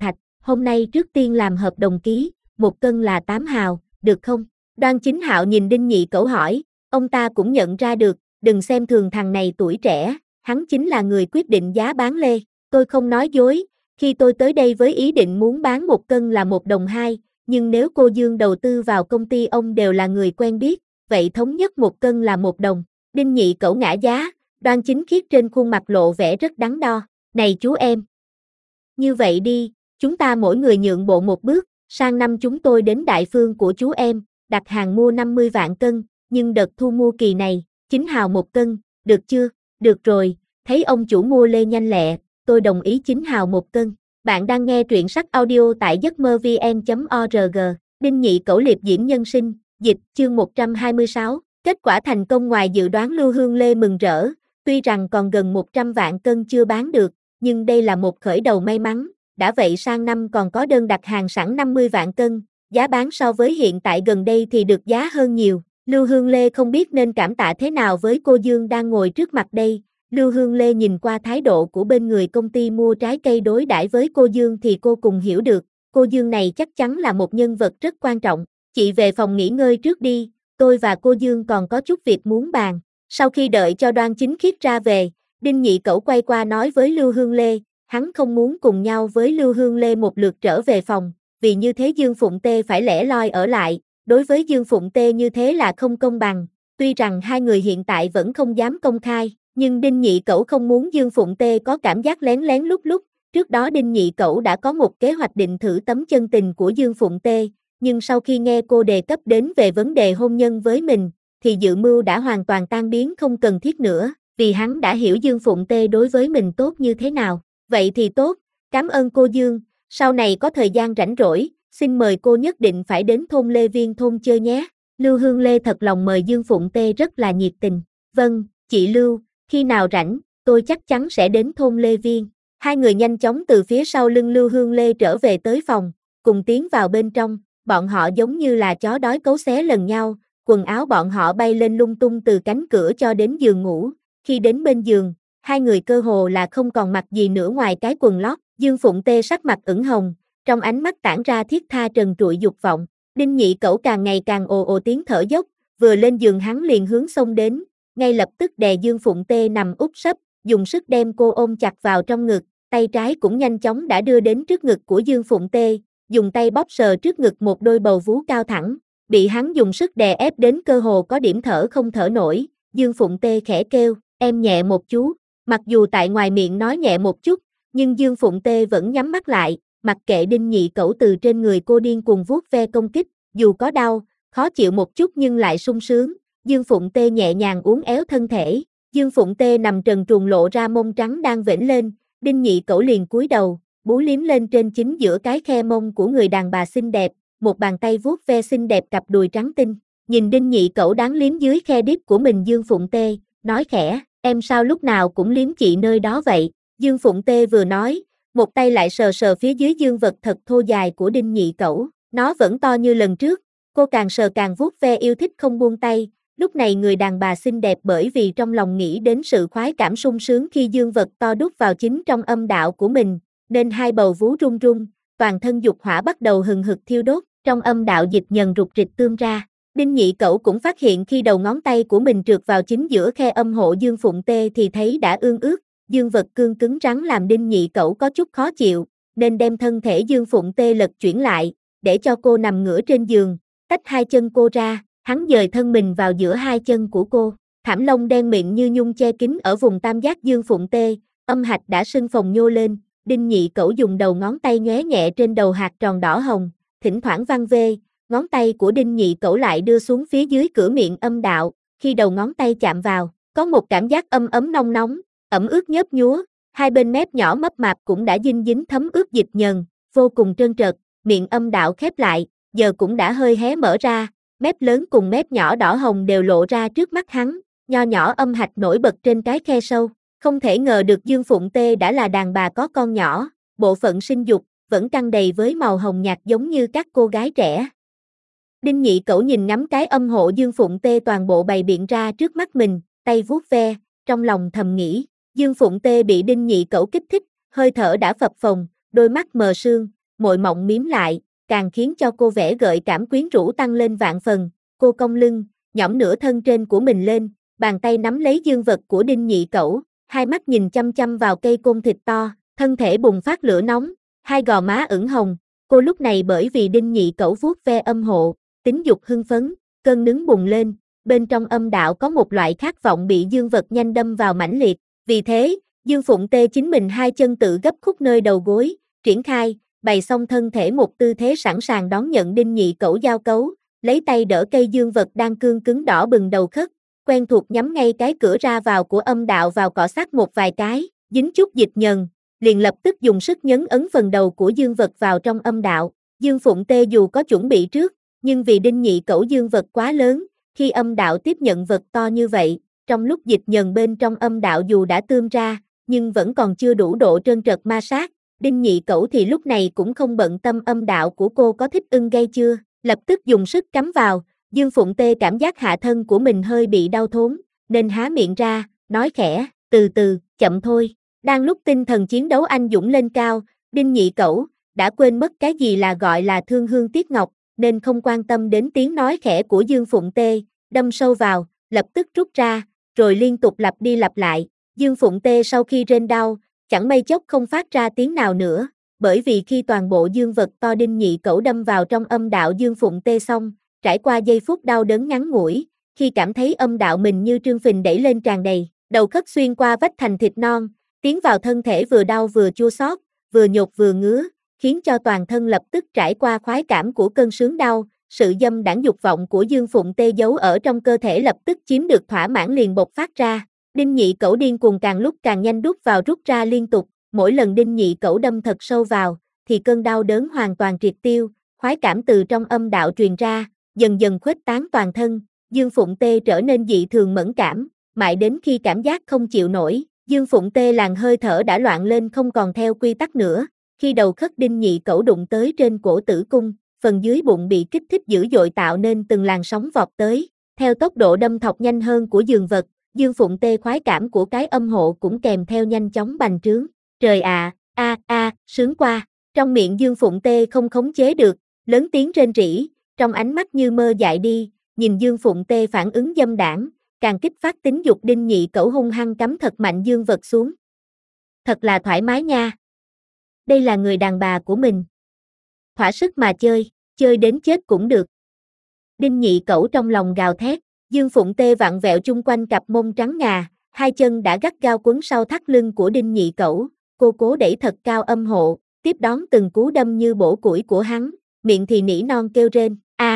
hôm nay trước tiên làm hợp đồng ký, 1 cân là 8 hào, được không? Đoan Chính Hạo nhìn Đinh Nhị Cẩu hỏi, ông ta cũng nhận ra được, đừng xem thường thằng này tuổi trẻ, hắn chính là người quyết định giá bán lê, tôi không nói dối, khi tôi tới đây với ý định muốn bán 1 cân là 1 đồng 2, nhưng nếu cô Dương đầu tư vào công ty ông đều là người quen biết, vậy thống nhất 1 cân là 1 đồng. Đinh Nhị Cẩu ngã giá, Đoan Chính Khiết trên khuôn mặt lộ vẻ rất đắn đo, này chú em. Như vậy đi, chúng ta mỗi người nhượng bộ một bước, sang năm chúng tôi đến đại phương của chú em, đặt hàng mua 50 vạn cân, nhưng đợt thu mua kỳ này, 9 hào 1 cân, được chưa? Được rồi, thấy ông chủ mua lê nhanh lẹ, tôi đồng ý 9 hào 1 cân. Bạn đang nghe truyện sách audio tại giấc mơ vn.org, Đinh Nhị Cẩu liệp diễm nhân sinh, dịch, chương 126, kết quả thành công ngoài dự đoán. Lưu Hương Lê mừng rỡ, tuy rằng còn gần 100 vạn cân chưa bán được, nhưng đây là một khởi đầu may mắn, đã vậy sang năm còn có đơn đặt hàng sẵn 50 vạn cân, giá bán so với hiện tại gần đây thì được giá hơn nhiều. Lưu Hương Lê không biết nên cảm tạ thế nào với cô Dương đang ngồi trước mặt đây. Lưu Hương Lê nhìn qua thái độ của bên người công ty mua trái cây đối đãi với cô Dương thì cô cùng hiểu được, cô Dương này chắc chắn là một nhân vật rất quan trọng. Chị về phòng nghỉ ngơi trước đi, tôi và cô Dương còn có chút việc muốn bàn. Sau khi đợi cho Đoan Chính Khiết ra về, Đinh Nhị Cẩu quay qua nói với Lưu Hương Lê, hắn không muốn cùng nhau với Lưu Hương Lê một lượt trở về phòng, vì như thế Dương Phụng Tê phải lẻ loi ở lại, đối với Dương Phụng Tê như thế là không công bằng, tuy rằng hai người hiện tại vẫn không dám công khai, nhưng Đinh Nhị Cẩu không muốn Dương Phụng Tê có cảm giác lén lén lút lút. Trước đó Đinh Nhị Cẩu đã có một kế hoạch định thử tấm chân tình của Dương Phụng Tê, nhưng sau khi nghe cô đề cấp đến về vấn đề hôn nhân với mình, thì dự mưu đã hoàn toàn tan biến không cần thiết nữa, vì hắn đã hiểu Dương Phụng Tê đối với mình tốt như thế nào. Vậy thì tốt, cảm ơn cô Dương, sau này có thời gian rảnh rỗi, xin mời cô nhất định phải đến thôn Lê Viên thôn chơi nhé. Lưu Hương Lê thật lòng mời Dương Phụng Tê rất là nhiệt tình. Vâng, chị Lưu, khi nào rảnh, tôi chắc chắn sẽ đến thôn Lê Viên. Hai người nhanh chóng từ phía sau lưng Lưu Hương Lê trở về tới phòng, cùng tiến vào bên trong, bọn họ giống như là chó đói cấu xé lần nhau, quần áo bọn họ bay lên lung tung từ cánh cửa cho đến giường ngủ. Khi đến bên giường, hai người cơ hồ là không còn mặc gì nữa ngoài cái quần lót. Dương Phụng Tê sắc mặt ửng hồng, trong ánh mắt tản ra thiết tha trần trụi dục vọng. Đinh Nhị Cẩu càng ngày càng ồ ồ tiếng thở dốc, vừa lên giường hắn liền hướng xông đến, ngay lập tức đè Dương Phụng Tê nằm úp sấp, dùng sức đem cô ôm chặt vào trong ngực, tay trái cũng nhanh chóng đã đưa đến trước ngực của Dương Phụng Tê, dùng tay bóp sờ trước ngực một đôi bầu vú cao thẳng, bị hắn dùng sức đè ép đến cơ hồ có điểm thở không thở nổi. Dương Phụng Tê khẽ kêu, em nhẹ một chú, mặc dù tại ngoài miệng nói nhẹ một chút, nhưng Dương Phụng Tê vẫn nhắm mắt lại, mặc kệ Đinh Nhị Cẩu từ trên người cô điên cuồng vuốt ve công kích, dù có đau, khó chịu một chút nhưng lại sung sướng. Dương Phụng Tê nhẹ nhàng uốn éo thân thể, Dương Phụng Tê nằm trần truồng lộ ra mông trắng đang vểnh lên, Đinh Nhị Cẩu liền cúi đầu, bú liếm lên trên chính giữa cái khe mông của người đàn bà xinh đẹp, một bàn tay vuốt ve xinh đẹp cặp đùi trắng tinh. Nhìn Đinh Nhị Cẩu đáng liếm dưới khe đít của mình, Dương Phụng Tê nói khẽ, em sao lúc nào cũng liếm chị nơi đó vậy? Dương Phụng Tê vừa nói, một tay lại sờ sờ phía dưới dương vật thật thô dài của Đinh Nhị Cẩu, nó vẫn to như lần trước, cô càng sờ càng vuốt ve yêu thích không buông tay. Lúc này người đàn bà xinh đẹp bởi vì trong lòng nghĩ đến sự khoái cảm sung sướng khi dương vật to đút vào chính trong âm đạo của mình, nên hai bầu vú run run, toàn thân dục hỏa bắt đầu hừng hực thiêu đốt, trong âm đạo dịch nhần rục rịch tươm ra. Đinh Nhị Cẩu cũng phát hiện khi đầu ngón tay của mình trượt vào chính giữa khe âm hộ Dương Phụng Tê thì thấy đã ương ướt, dương vật cương cứng rắn làm Đinh Nhị Cẩu có chút khó chịu, nên đem thân thể Dương Phụng Tê lật chuyển lại, để cho cô nằm ngửa trên giường, tách hai chân cô ra, hắn dời thân mình vào giữa hai chân của cô, thảm lông đen mịn như nhung che kín ở vùng tam giác Dương Phụng Tê, âm hạch đã sưng phồng nhô lên, Đinh Nhị Cẩu dùng đầu ngón tay nhoé nhẹ trên đầu hạt tròn đỏ hồng, thỉnh thoảng vang vê, ngón tay của Đinh Nhị Cẩu lại đưa xuống phía dưới cửa miệng âm đạo, khi đầu ngón tay chạm vào, có một cảm giác ấm ấm nóng nóng, ẩm ướt nhớp nhúa, hai bên mép nhỏ mấp mạp cũng đã dinh dính thấm ướt dịch nhờn, vô cùng trơn trượt, miệng âm đạo khép lại, giờ cũng đã hơi hé mở ra, mép lớn cùng mép nhỏ đỏ hồng đều lộ ra trước mắt hắn, nho nhỏ âm hạch nổi bật trên cái khe sâu, không thể ngờ được Dương Phụng Tê đã là đàn bà có con nhỏ, bộ phận sinh dục vẫn căng đầy với màu hồng nhạt giống như các cô gái trẻ. Đinh Nhị Cẩu nhìn ngắm cái âm hộ Dương Phụng Tê toàn bộ bày biện ra trước mắt mình, tay vuốt ve, trong lòng thầm nghĩ, Dương Phụng Tê bị Đinh Nhị Cẩu kích thích, hơi thở đã phập phồng, đôi mắt mờ sương, môi mọng mím lại, càng khiến cho cô vẻ gợi cảm quyến rũ tăng lên vạn phần. Cô cong lưng, nhõm nửa thân trên của mình lên, bàn tay nắm lấy dương vật của Đinh Nhị Cẩu, hai mắt nhìn chăm chăm vào cây côn thịt to, thân thể bùng phát lửa nóng, hai gò má ửng hồng. Cô lúc này bởi vì Đinh Nhị Cẩu vuốt ve âm hộ, tính dục hưng phấn, cơn nứng bùng lên, bên trong âm đạo có một loại khát vọng bị dương vật nhanh đâm vào mãnh liệt. Vì thế, Dương Phụng Tê chính mình hai chân tự gấp khúc nơi đầu gối, triển khai, bày xong thân thể một tư thế sẵn sàng đón nhận Đinh Nhị Cẩu giao cấu, lấy tay đỡ cây dương vật đang cương cứng đỏ bừng đầu khất, quen thuộc nhắm ngay cái cửa ra vào của âm đạo vào cọ sát một vài cái, dính chút dịch nhờn, liền lập tức dùng sức nhấn ấn phần đầu của dương vật vào trong âm đạo. Dương Phụng Tê dù có chuẩn bị trước, nhưng vì Đinh Nhị Cẩu dương vật quá lớn, khi âm đạo tiếp nhận vật to như vậy, trong lúc dịch nhờn bên trong âm đạo dù đã tươm ra, nhưng vẫn còn chưa đủ độ trơn trật ma sát. Đinh Nhị Cẩu thì lúc này cũng không bận tâm âm đạo của cô có thích ưng gây chưa, lập tức dùng sức cắm vào. Dương Phụng Tê cảm giác hạ thân của mình hơi bị đau thốn, nên há miệng ra, nói khẽ, từ từ, chậm thôi. Đang lúc tinh thần chiến đấu anh dũng lên cao, Đinh Nhị Cẩu đã quên mất cái gì là gọi là thương hương tiếc ngọc, nên không quan tâm đến tiếng nói khẽ của Dương Phụng Tê, đâm sâu vào, lập tức rút ra, rồi liên tục lặp đi lặp lại. Dương Phụng Tê sau khi rên đau, chẳng may chốc không phát ra tiếng nào nữa, bởi vì khi toàn bộ dương vật to Đinh Nhị Cẩu đâm vào trong âm đạo Dương Phụng Tê xong, trải qua giây phút đau đớn ngắn ngủi, khi cảm thấy âm đạo mình như trương phình đẩy lên tràn đầy, đầu khất xuyên qua vách thành thịt non, tiến vào thân thể vừa đau vừa chua xót, vừa nhột vừa ngứa, khiến cho toàn thân lập tức trải qua khoái cảm của cơn sướng đau. Sự dâm đãng dục vọng của Dương Phụng Tê giấu ở trong cơ thể lập tức chiếm được thỏa mãn liền bộc phát ra. Đinh Nhị Cẩu điên cuồng càng lúc càng nhanh rút vào rút ra liên tục, mỗi lần Đinh Nhị Cẩu đâm thật sâu vào, thì cơn đau đớn hoàn toàn triệt tiêu, khoái cảm từ trong âm đạo truyền ra, dần dần khuếch tán toàn thân. Dương Phụng Tê trở nên dị thường mẫn cảm, mãi đến khi cảm giác không chịu nổi, Dương Phụng Tê làn hơi thở đã loạn lên không còn theo quy tắc nữa. Khi đầu khất Đinh Nhị Cẩu đụng tới trên cổ tử cung, phần dưới bụng bị kích thích dữ dội tạo nên từng làn sóng vọt tới. Theo tốc độ đâm thọc nhanh hơn của dương vật, Dương Phụng Tê khoái cảm của cái âm hộ cũng kèm theo nhanh chóng bành trướng. Trời ạ, sướng quá. Trong miệng Dương Phụng Tê không khống chế được, lớn tiếng rên rỉ, trong ánh mắt như mơ dại đi, nhìn Dương Phụng Tê phản ứng dâm đãng, càng kích phát tính dục. Đinh Nhị Cẩu hung hăng cắm thật mạnh dương vật xuống. Thật là thoải mái nha. Đây là người đàn bà của mình. Thỏa sức mà chơi đến chết cũng được. Đinh Nhị Cẩu trong lòng gào thét, Dương Phụng Tê vặn vẹo chung quanh cặp mông trắng ngà, hai chân đã gắt gao quấn sau thắt lưng của Đinh Nhị Cẩu, cô cố đẩy thật cao âm hộ, tiếp đón từng cú đâm như bổ củi của hắn, miệng thì nỉ non kêu rên,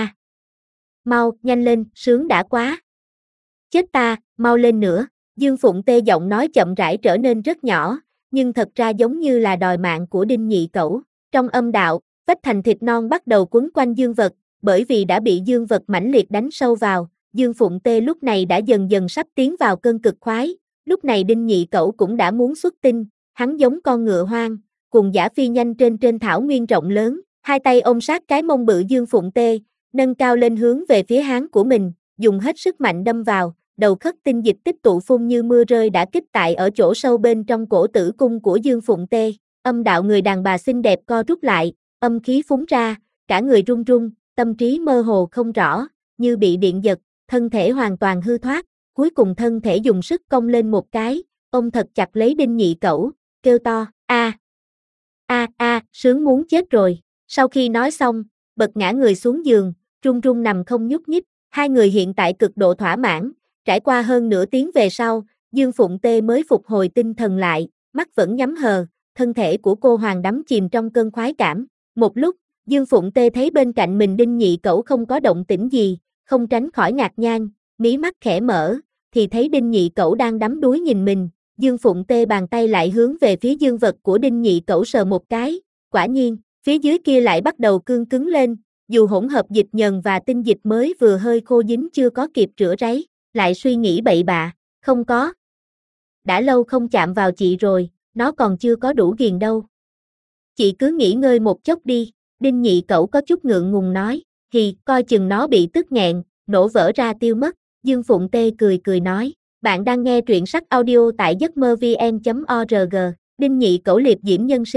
mau, nhanh lên, sướng đã quá. Chết ta, mau lên nữa. Dương Phụng Tê giọng nói chậm rãi trở nên rất nhỏ, nhưng thật ra giống như là đòi mạng của Đinh Nhị Cẩu. Trong âm đạo, vách thành thịt non bắt đầu quấn quanh dương vật, bởi vì đã bị dương vật mãnh liệt đánh sâu vào, Dương Phụng Tê lúc này đã dần dần sắp tiến vào cơn cực khoái. Lúc này Đinh Nhị Cẩu cũng đã muốn xuất tinh, hắn giống con ngựa hoang, cùng dã phi nhanh trên thảo nguyên rộng lớn, hai tay ôm sát cái mông bự Dương Phụng Tê, nâng cao lên hướng về phía háng của mình, dùng hết sức mạnh đâm vào. Đầu khất tinh dịch tích tụ phun như mưa rơi đã kích tại ở chỗ sâu bên trong cổ tử cung của Dương Phụng Tê. Âm đạo người đàn bà xinh đẹp co rút lại, âm khí phúng ra, cả người run run, tâm trí mơ hồ không rõ, như bị điện giật, thân thể hoàn toàn hư thoát, cuối cùng thân thể dùng sức cong lên một cái, ôm thật chặt lấy Đinh Nhị Cẩu, kêu to, sướng muốn chết rồi. Sau khi nói xong, bật ngã người xuống giường, run run nằm không nhúc nhích. Hai người hiện tại cực độ thỏa mãn. Trải qua hơn nửa tiếng về sau, Dương Phụng Tê mới phục hồi tinh thần lại, mắt vẫn nhắm hờ, thân thể của cô hoàn đắm chìm trong cơn khoái cảm. Một lúc, Dương Phụng Tê thấy bên cạnh mình Đinh Nhị Cẩu không có động tĩnh gì, không tránh khỏi ngạc nhiên, mí mắt khẽ mở, thì thấy Đinh Nhị Cẩu đang đắm đuối nhìn mình. Dương Phụng Tê bàn tay lại hướng về phía dương vật của Đinh Nhị Cẩu sờ một cái, quả nhiên, phía dưới kia lại bắt đầu cương cứng lên, dù hỗn hợp dịch nhờn và tinh dịch mới vừa hơi khô dính chưa có kịp rửa ráy, lại suy nghĩ bậy bạ, không có. Đã lâu không chạm vào chị rồi, nó còn chưa có đủ ghiền đâu. Chị cứ nghỉ ngơi một chốc đi, Đinh Nhị Cẩu có chút ngượng ngùng nói, coi chừng nó bị tức nghẹn, nổ vỡ ra tiêu mất. Dương Phụng Tê cười nói, bạn đang nghe truyện sách audio tại giấc mơ vn.org, Đinh Nhị Cẩu liệp diễm nhân sinh,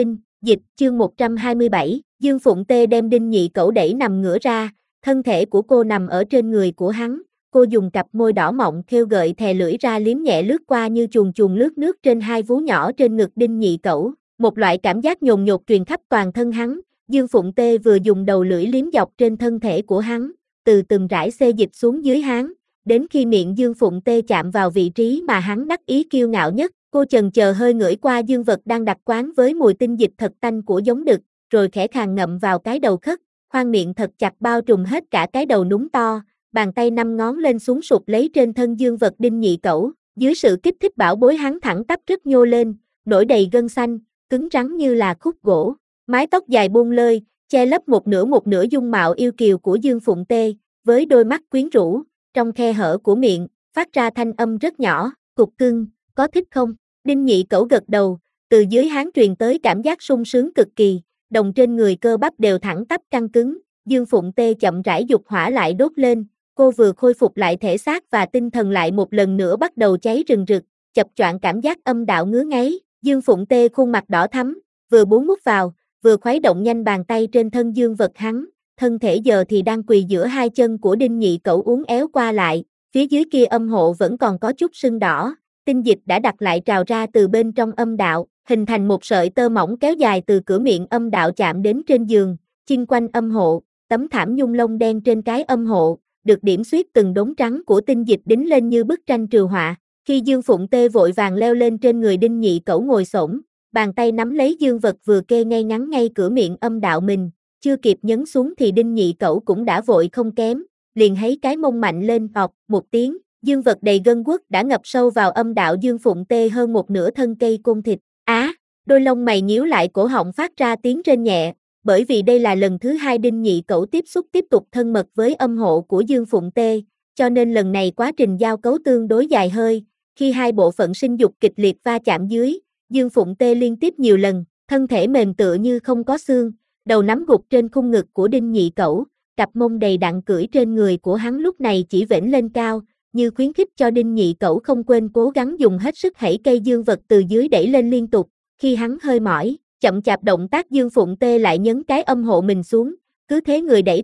Dịch chương 127, Dương Phụng Tê đem Đinh Nhị Cẩu đẩy nằm ngửa ra, thân thể của cô nằm ở trên người của hắn, cô dùng cặp môi đỏ mọng khêu gợi thè lưỡi ra liếm nhẹ lướt qua như chuồn chuồn lướt nước trên hai vú nhỏ trên ngực Đinh Nhị Cẩu, một loại cảm giác nhồn nhột truyền khắp toàn thân hắn, Dương Phụng Tê vừa dùng đầu lưỡi liếm dọc trên thân thể của hắn, từ từng rải xê dịch xuống dưới hắn, đến khi miệng Dương Phụng Tê chạm vào vị trí mà hắn đắc ý kiêu ngạo nhất, cô chần chờ hơi ngửi qua dương vật đang đặc quán với mùi tinh dịch thật tanh của giống đực, rồi khẽ khàng ngậm vào cái đầu khất, khoang miệng thật chặt bao trùm hết cả cái đầu núng to, bàn tay năm ngón lên xuống sụp lấy trên thân dương vật Đinh Nhị Cẩu, dưới sự kích thích bảo bối hắn thẳng tắp rất nhô lên, nổi đầy gân xanh, cứng rắn như là khúc gỗ, mái tóc dài buông lơi, che lấp một nửa dung mạo yêu kiều của Dương Phụng Tê, với đôi mắt quyến rũ, trong khe hở của miệng, phát ra thanh âm rất nhỏ, cục cưng, có thích không? Đinh Nhị Cẩu gật đầu, từ dưới háng truyền tới cảm giác sung sướng cực kỳ, đồng trên người cơ bắp đều thẳng tắp căng cứng, Dương Phụng Tê chậm rãi dục hỏa lại đốt lên, cô vừa khôi phục lại thể xác và tinh thần lại một lần nữa bắt đầu cháy rừng rực, chập choạng cảm giác âm đạo ngứa ngáy, Dương Phụng Tê khuôn mặt đỏ thắm, vừa búng mút vào, vừa khuấy động nhanh bàn tay trên thân dương vật hắn, thân thể giờ thì đang quỳ giữa hai chân của Đinh Nhị Cẩu uốn éo qua lại, phía dưới kia âm hộ vẫn còn có chút sưng đỏ, tinh dịch đã đặt lại trào ra từ bên trong âm đạo, hình thành một sợi tơ mỏng kéo dài từ cửa miệng âm đạo chạm đến trên giường, chinh quanh âm hộ, tấm thảm nhung lông đen trên cái âm hộ, được điểm xuyết từng đốm trắng của tinh dịch đính lên như bức tranh trừu họa. Khi Dương Phụng Tê vội vàng leo lên trên người Đinh Nhị Cẩu ngồi xổm, bàn tay nắm lấy dương vật vừa kê ngay ngắn ngay cửa miệng âm đạo mình, chưa kịp nhấn xuống thì Đinh Nhị Cẩu cũng đã vội không kém, liền hấy cái mông mạnh lên ọt một tiếng, dương vật đầy gân guốc đã ngập sâu vào âm đạo Dương Phụng Tê hơn một nửa thân cây côn thịt. Đôi lông mày nhíu lại, cổ họng phát ra tiếng rên nhẹ, bởi vì đây là lần thứ hai Đinh Nhị Cẩu tiếp tục thân mật với âm hộ của Dương Phụng Tê, cho nên lần này quá trình giao cấu tương đối dài hơi, khi hai bộ phận sinh dục kịch liệt va chạm dưới, Dương Phụng Tê liên tiếp nhiều lần, thân thể mềm tựa như không có xương, đầu nắm gục trên khung ngực của Đinh Nhị Cẩu, cặp mông đầy đặn cưỡi trên người của hắn lúc này chỉ vểnh lên cao, như khuyến khích cho Đinh Nhị Cẩu không quên cố gắng dùng hết sức hãy cây dương vật từ dưới đẩy lên liên tục, khi hắn hơi mỏi, chậm chạp động tác Dương Phụng Tê lại nhấn cái âm hộ mình xuống, cứ thế người đẩy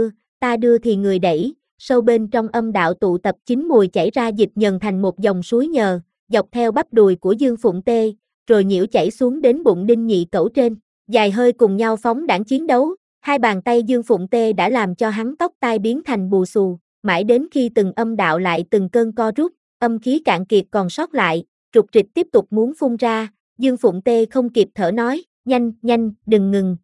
ta đưa thì người đẩy, sâu bên trong âm đạo tụ tập chín mùi chảy ra dịch nhờn thành một dòng suối nhờ, dọc theo bắp đùi của Dương Phụng Tê, rồi nhiễu chảy xuống đến bụng Đinh Nhị Cẩu trên, dài hơi cùng nhau phóng đãng chiến đấu, hai bàn tay Dương Phụng Tê đã làm cho hắn tóc tai biến thành bù xù, mãi đến khi từng âm đạo lại từng cơn co rút, âm khí cạn kiệt còn sót lại, trục trịch tiếp tục muốn phun ra, Dương Phụng Tê không kịp thở nói, nhanh, đừng ngừng,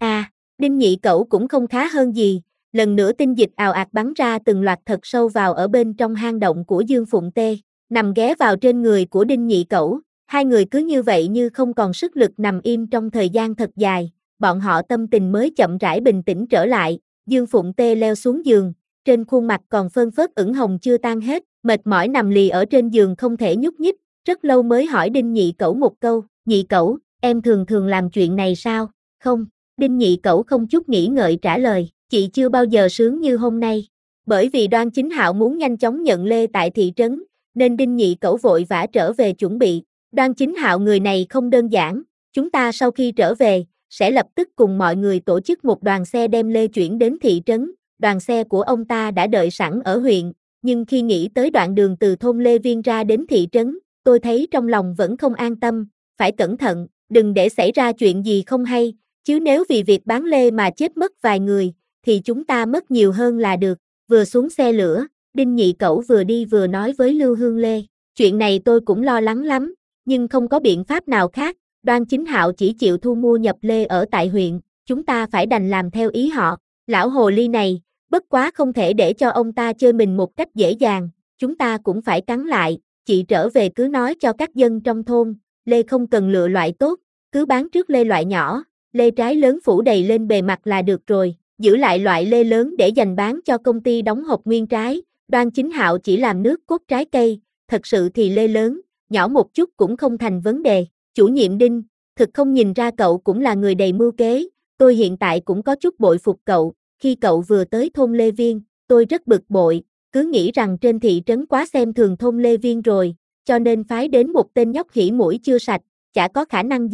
Đinh Nhị Cẩu cũng không khá hơn gì, lần nữa tinh dịch ào ạt bắn ra từng loạt thật sâu vào ở bên trong hang động của Dương Phụng Tê, nằm ghé vào trên người của Đinh Nhị Cẩu, hai người cứ như vậy như không còn sức lực nằm im trong thời gian thật dài, bọn họ tâm tình mới chậm rãi bình tĩnh trở lại, Dương Phụng Tê leo xuống giường, trên khuôn mặt còn phơn phớt ửng hồng chưa tan hết, mệt mỏi nằm lì ở trên giường không thể nhúc nhích, rất lâu mới hỏi Đinh Nhị Cẩu một câu, Nhị Cẩu, em thường làm chuyện này sao? Không, Đinh Nhị Cẩu không chút nghĩ ngợi trả lời, chị chưa bao giờ sướng như hôm nay. Bởi vì Đoan Chính Hạo muốn nhanh chóng nhận Lê tại thị trấn, nên Đinh Nhị Cẩu vội vã trở về chuẩn bị. Đoan Chính Hạo người này không đơn giản, chúng ta sau khi trở về, sẽ lập tức cùng mọi người tổ chức một đoàn xe đem Lê chuyển đến thị trấn. Đoàn xe của ông ta đã đợi sẵn ở huyện, nhưng khi nghĩ tới đoạn đường từ thôn Lê Viên ra đến thị trấn, tôi thấy trong lòng vẫn không an tâm, phải cẩn thận, đừng để xảy ra chuyện gì không hay, chứ nếu vì việc bán Lê mà chết mất vài người, thì chúng ta mất nhiều hơn là được. Vừa xuống xe lửa, Đinh Nhị Cẩu vừa đi vừa nói với Lưu Hương Lê, chuyện này tôi cũng lo lắng lắm, nhưng không có biện pháp nào khác, Đoan Chính Hạo chỉ chịu thu mua nhập Lê ở tại huyện, chúng ta phải đành làm theo ý họ, lão hồ ly này, bất quá không thể để cho ông ta chơi mình một cách dễ dàng, chúng ta cũng phải cắn lại, chị trở về cứ nói cho các dân trong thôn, Lê không cần lựa loại tốt, cứ bán trước Lê loại nhỏ, Lê trái lớn phủ đầy lên bề mặt là được rồi, giữ lại loại Lê lớn để dành bán cho công ty đóng hộp nguyên trái, Đoan Chính Hạo chỉ làm nước cốt trái cây, thật sự thì Lê lớn, nhỏ một chút cũng không thành vấn đề, chủ nhiệm Đinh, thực không nhìn ra cậu cũng là người đầy mưu kế, tôi hiện tại cũng có chút bội phục cậu, khi cậu vừa tới thôn Lê Viên, tôi rất bực bội, cứ nghĩ rằng trên thị trấn quá xem thường thôn Lê Viên rồi, cho nên phái đến một tên nhóc khỉ mũi chưa sạch, chả có khả năng gì,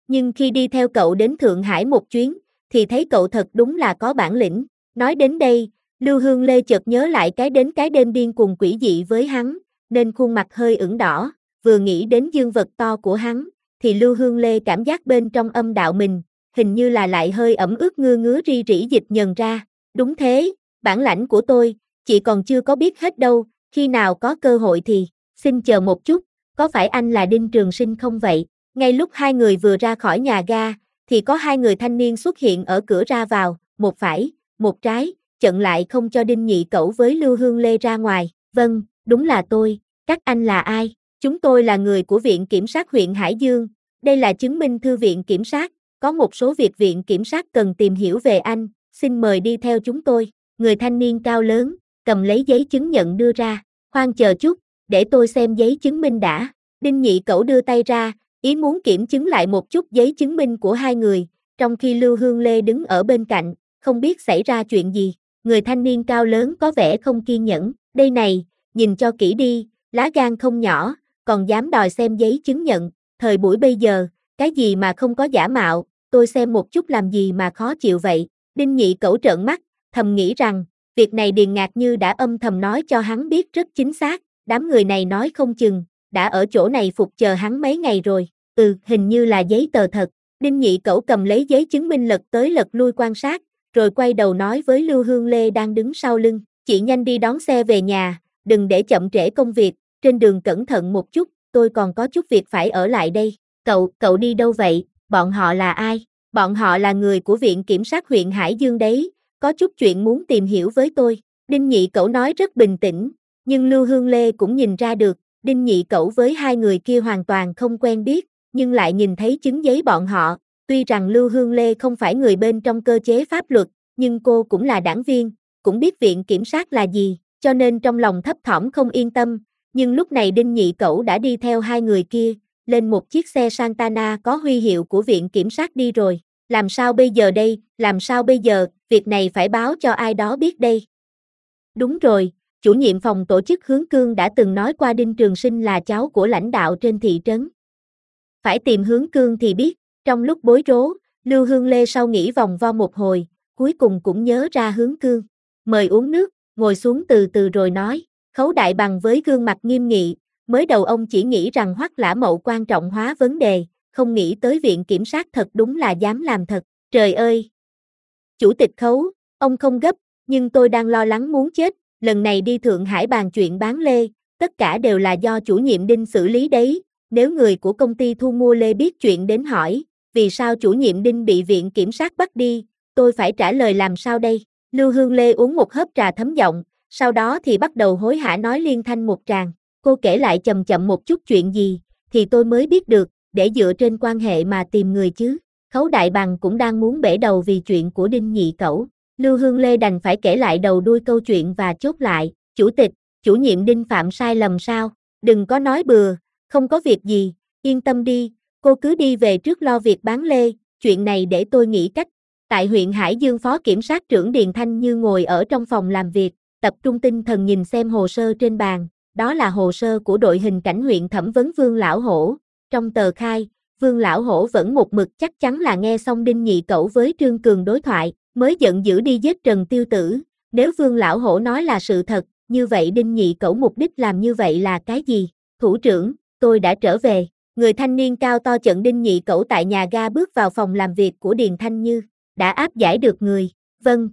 nhưng khi đi theo cậu đến Thượng Hải một chuyến, thì thấy cậu thật đúng là có bản lĩnh. Nói đến đây, Lưu Hương Lê chợt nhớ lại cái đêm điên cùng quỷ dị với hắn, nên khuôn mặt hơi ửng đỏ, vừa nghĩ đến dương vật to của hắn, thì Lưu Hương Lê cảm giác bên trong âm đạo mình, hình như là lại hơi ẩm ướt ngứa ri rỉ dịch nhờn ra. Đúng thế, bản lãnh của tôi, chị còn chưa có biết hết đâu, khi nào có cơ hội thì, xin chờ một chút, có phải anh là Đinh Trường Sinh không vậy? Ngay lúc hai người vừa ra khỏi nhà ga, thì có hai người thanh niên xuất hiện ở cửa ra vào, một phải, một trái, chặn lại không cho Đinh Nhị Cẩu với Lưu Hương Lê ra ngoài. Vâng, đúng là tôi, các anh là ai? Chúng tôi là người của Viện Kiểm sát huyện Hải Dương, đây là chứng minh thư viện kiểm sát, có một số việc viện kiểm sát cần tìm hiểu về anh, xin mời đi theo chúng tôi. Người thanh niên cao lớn, cầm lấy giấy chứng nhận đưa ra, khoan chờ chút, để tôi xem giấy chứng minh đã. Đinh Nhị Cẩu đưa tay ra, ý muốn kiểm chứng lại một chút giấy chứng minh của hai người, trong khi Lưu Hương Lê đứng ở bên cạnh, không biết xảy ra chuyện gì. Người thanh niên cao lớn có vẻ không kiên nhẫn, đây này, nhìn cho kỹ đi, lá gan không nhỏ, còn dám đòi xem giấy chứng nhận, thời buổi bây giờ, cái gì mà không có giả mạo, tôi xem một chút làm gì mà khó chịu vậy. Đinh Nhị Cẩu trợn mắt, thầm nghĩ rằng, việc này Điền Ngạc Như đã âm thầm nói cho hắn biết rất chính xác, đám người này nói không chừng, đã ở chỗ này phục chờ hắn mấy ngày rồi. Hình như là giấy tờ thật. Đinh Nhị Cẩu cầm lấy giấy chứng minh lật tới lật lui quan sát, rồi quay đầu nói với Lưu Hương Lê đang đứng sau lưng, chị nhanh đi đón xe về nhà, đừng để chậm trễ công việc, trên đường cẩn thận một chút, tôi còn có chút việc phải ở lại đây. Cậu đi đâu vậy, bọn họ là ai? Bọn họ là người của Viện Kiểm sát huyện Hải Dương đấy, có chút chuyện muốn tìm hiểu với tôi. Đinh Nhị Cẩu nói rất bình tĩnh, nhưng Lưu Hương Lê cũng nhìn ra được, Đinh Nhị Cẩu với hai người kia hoàn toàn không quen biết, nhưng lại nhìn thấy chứng giấy bọn họ. Tuy rằng Lưu Hương Lê không phải người bên trong cơ chế pháp luật, nhưng cô cũng là đảng viên, cũng biết viện kiểm sát là gì, cho nên trong lòng thấp thỏm không yên tâm, nhưng lúc này Đinh Nhị Cẩu đã đi theo hai người kia, lên một chiếc xe Santana có huy hiệu của viện kiểm sát đi rồi. Làm sao bây giờ đây, làm sao bây giờ, việc này phải báo cho ai đó biết đây. Đúng rồi, chủ nhiệm phòng tổ chức Hướng Cương đã từng nói qua Đinh Trường Sinh là cháu của lãnh đạo trên thị trấn. Phải tìm Hướng Cương thì biết. Trong lúc bối rối, Lưu Hương Lê sau nghĩ vòng vo một hồi, cuối cùng cũng nhớ ra Hướng Cương. Mời uống nước, ngồi xuống từ từ rồi nói. Khấu Đại Bằng với gương mặt nghiêm nghị, mới đầu ông chỉ nghĩ rằng Hoắc Lã Mậu quan trọng hóa vấn đề, không nghĩ tới viện kiểm sát thật đúng là dám làm thật. Trời ơi! Chủ tịch Khấu, ông không gấp, nhưng tôi đang lo lắng muốn chết, lần này đi Thượng Hải bàn chuyện bán lê, tất cả đều là do chủ nhiệm Đinh xử lý đấy, nếu người của công ty thu mua lê biết chuyện đến hỏi, vì sao chủ nhiệm Đinh bị viện kiểm sát bắt đi, tôi phải trả lời làm sao đây? Lưu Hương Lê uống một hớp trà thấm giọng, sau đó thì bắt đầu hối hả nói liên thanh một tràng, cô kể lại chậm chậm một chút chuyện gì, thì tôi mới biết được, để dựa trên quan hệ mà tìm người chứ. Khấu Đại Bằng cũng đang muốn bể đầu vì chuyện của Đinh Nhị Cẩu. Lưu Hương Lê đành phải kể lại đầu đuôi câu chuyện và chốt lại, chủ tịch, chủ nhiệm Đinh phạm sai lầm sao, đừng có nói bừa, không có việc gì, yên tâm đi, cô cứ đi về trước lo việc bán lê, chuyện này để tôi nghĩ cách. Tại huyện Hải Dương Phó Kiểm sát trưởng Điền Thanh Như ngồi ở trong phòng làm việc, tập trung tinh thần nhìn xem hồ sơ trên bàn, đó là hồ sơ của đội hình cảnh huyện thẩm vấn Vương Lão Hổ. Trong tờ khai, Vương Lão Hổ vẫn một mực chắc chắn là nghe xong Đinh Nhị Cẩu với Trương Cường đối thoại, mới giận dữ đi giết Trần Tiêu Tử. Nếu Vương Lão Hổ nói là sự thật, như vậy Đinh Nhị Cẩu mục đích làm như vậy là cái gì? Thủ trưởng, tôi đã trở về. Người thanh niên cao to chận Đinh Nhị Cẩu tại nhà ga bước vào phòng làm việc của Điền Thanh Như. Đã áp giải được người. Vâng.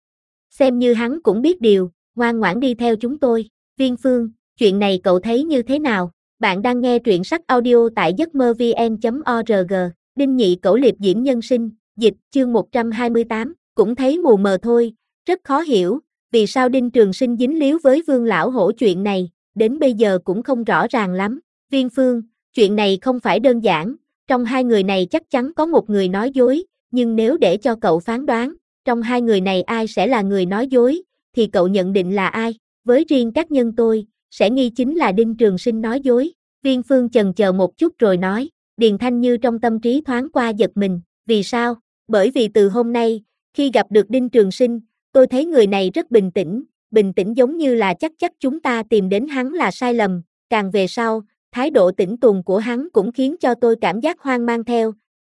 Xem như hắn cũng biết điều, ngoan ngoãn đi theo chúng tôi. Viên Phương, chuyện này cậu thấy như thế nào? Bạn đang nghe truyện sách audio tại giấc mơ vn.org. Đinh Nhị Cẩu liệp diễm nhân sinh, dịch, chương 128, cũng thấy mù mờ thôi, rất khó hiểu, vì sao Đinh Trường Sinh dính líu với Vương Lão Hổ chuyện này, đến bây giờ cũng không rõ ràng lắm. Viên Phương, chuyện này không phải đơn giản, trong hai người này chắc chắn có một người nói dối, nhưng nếu để cho cậu phán đoán, trong hai người này ai sẽ là người nói dối, thì cậu nhận định là ai? Với riêng các nhân tôi, sẽ nghi chính là Đinh Trường Sinh nói dối. Viên Phương chần chờ một chút rồi nói, Điền Thanh Như trong tâm trí thoáng qua giật mình, vì sao? Bởi vì từ hôm nay, khi gặp được Đinh Trường Sinh, tôi thấy người này rất bình tĩnh giống như là chắc chúng ta tìm đến hắn là sai lầm, càng về sau, thái độ tĩnh tùng của hắn cũng khiến cho tôi cảm giác hoang mang theo,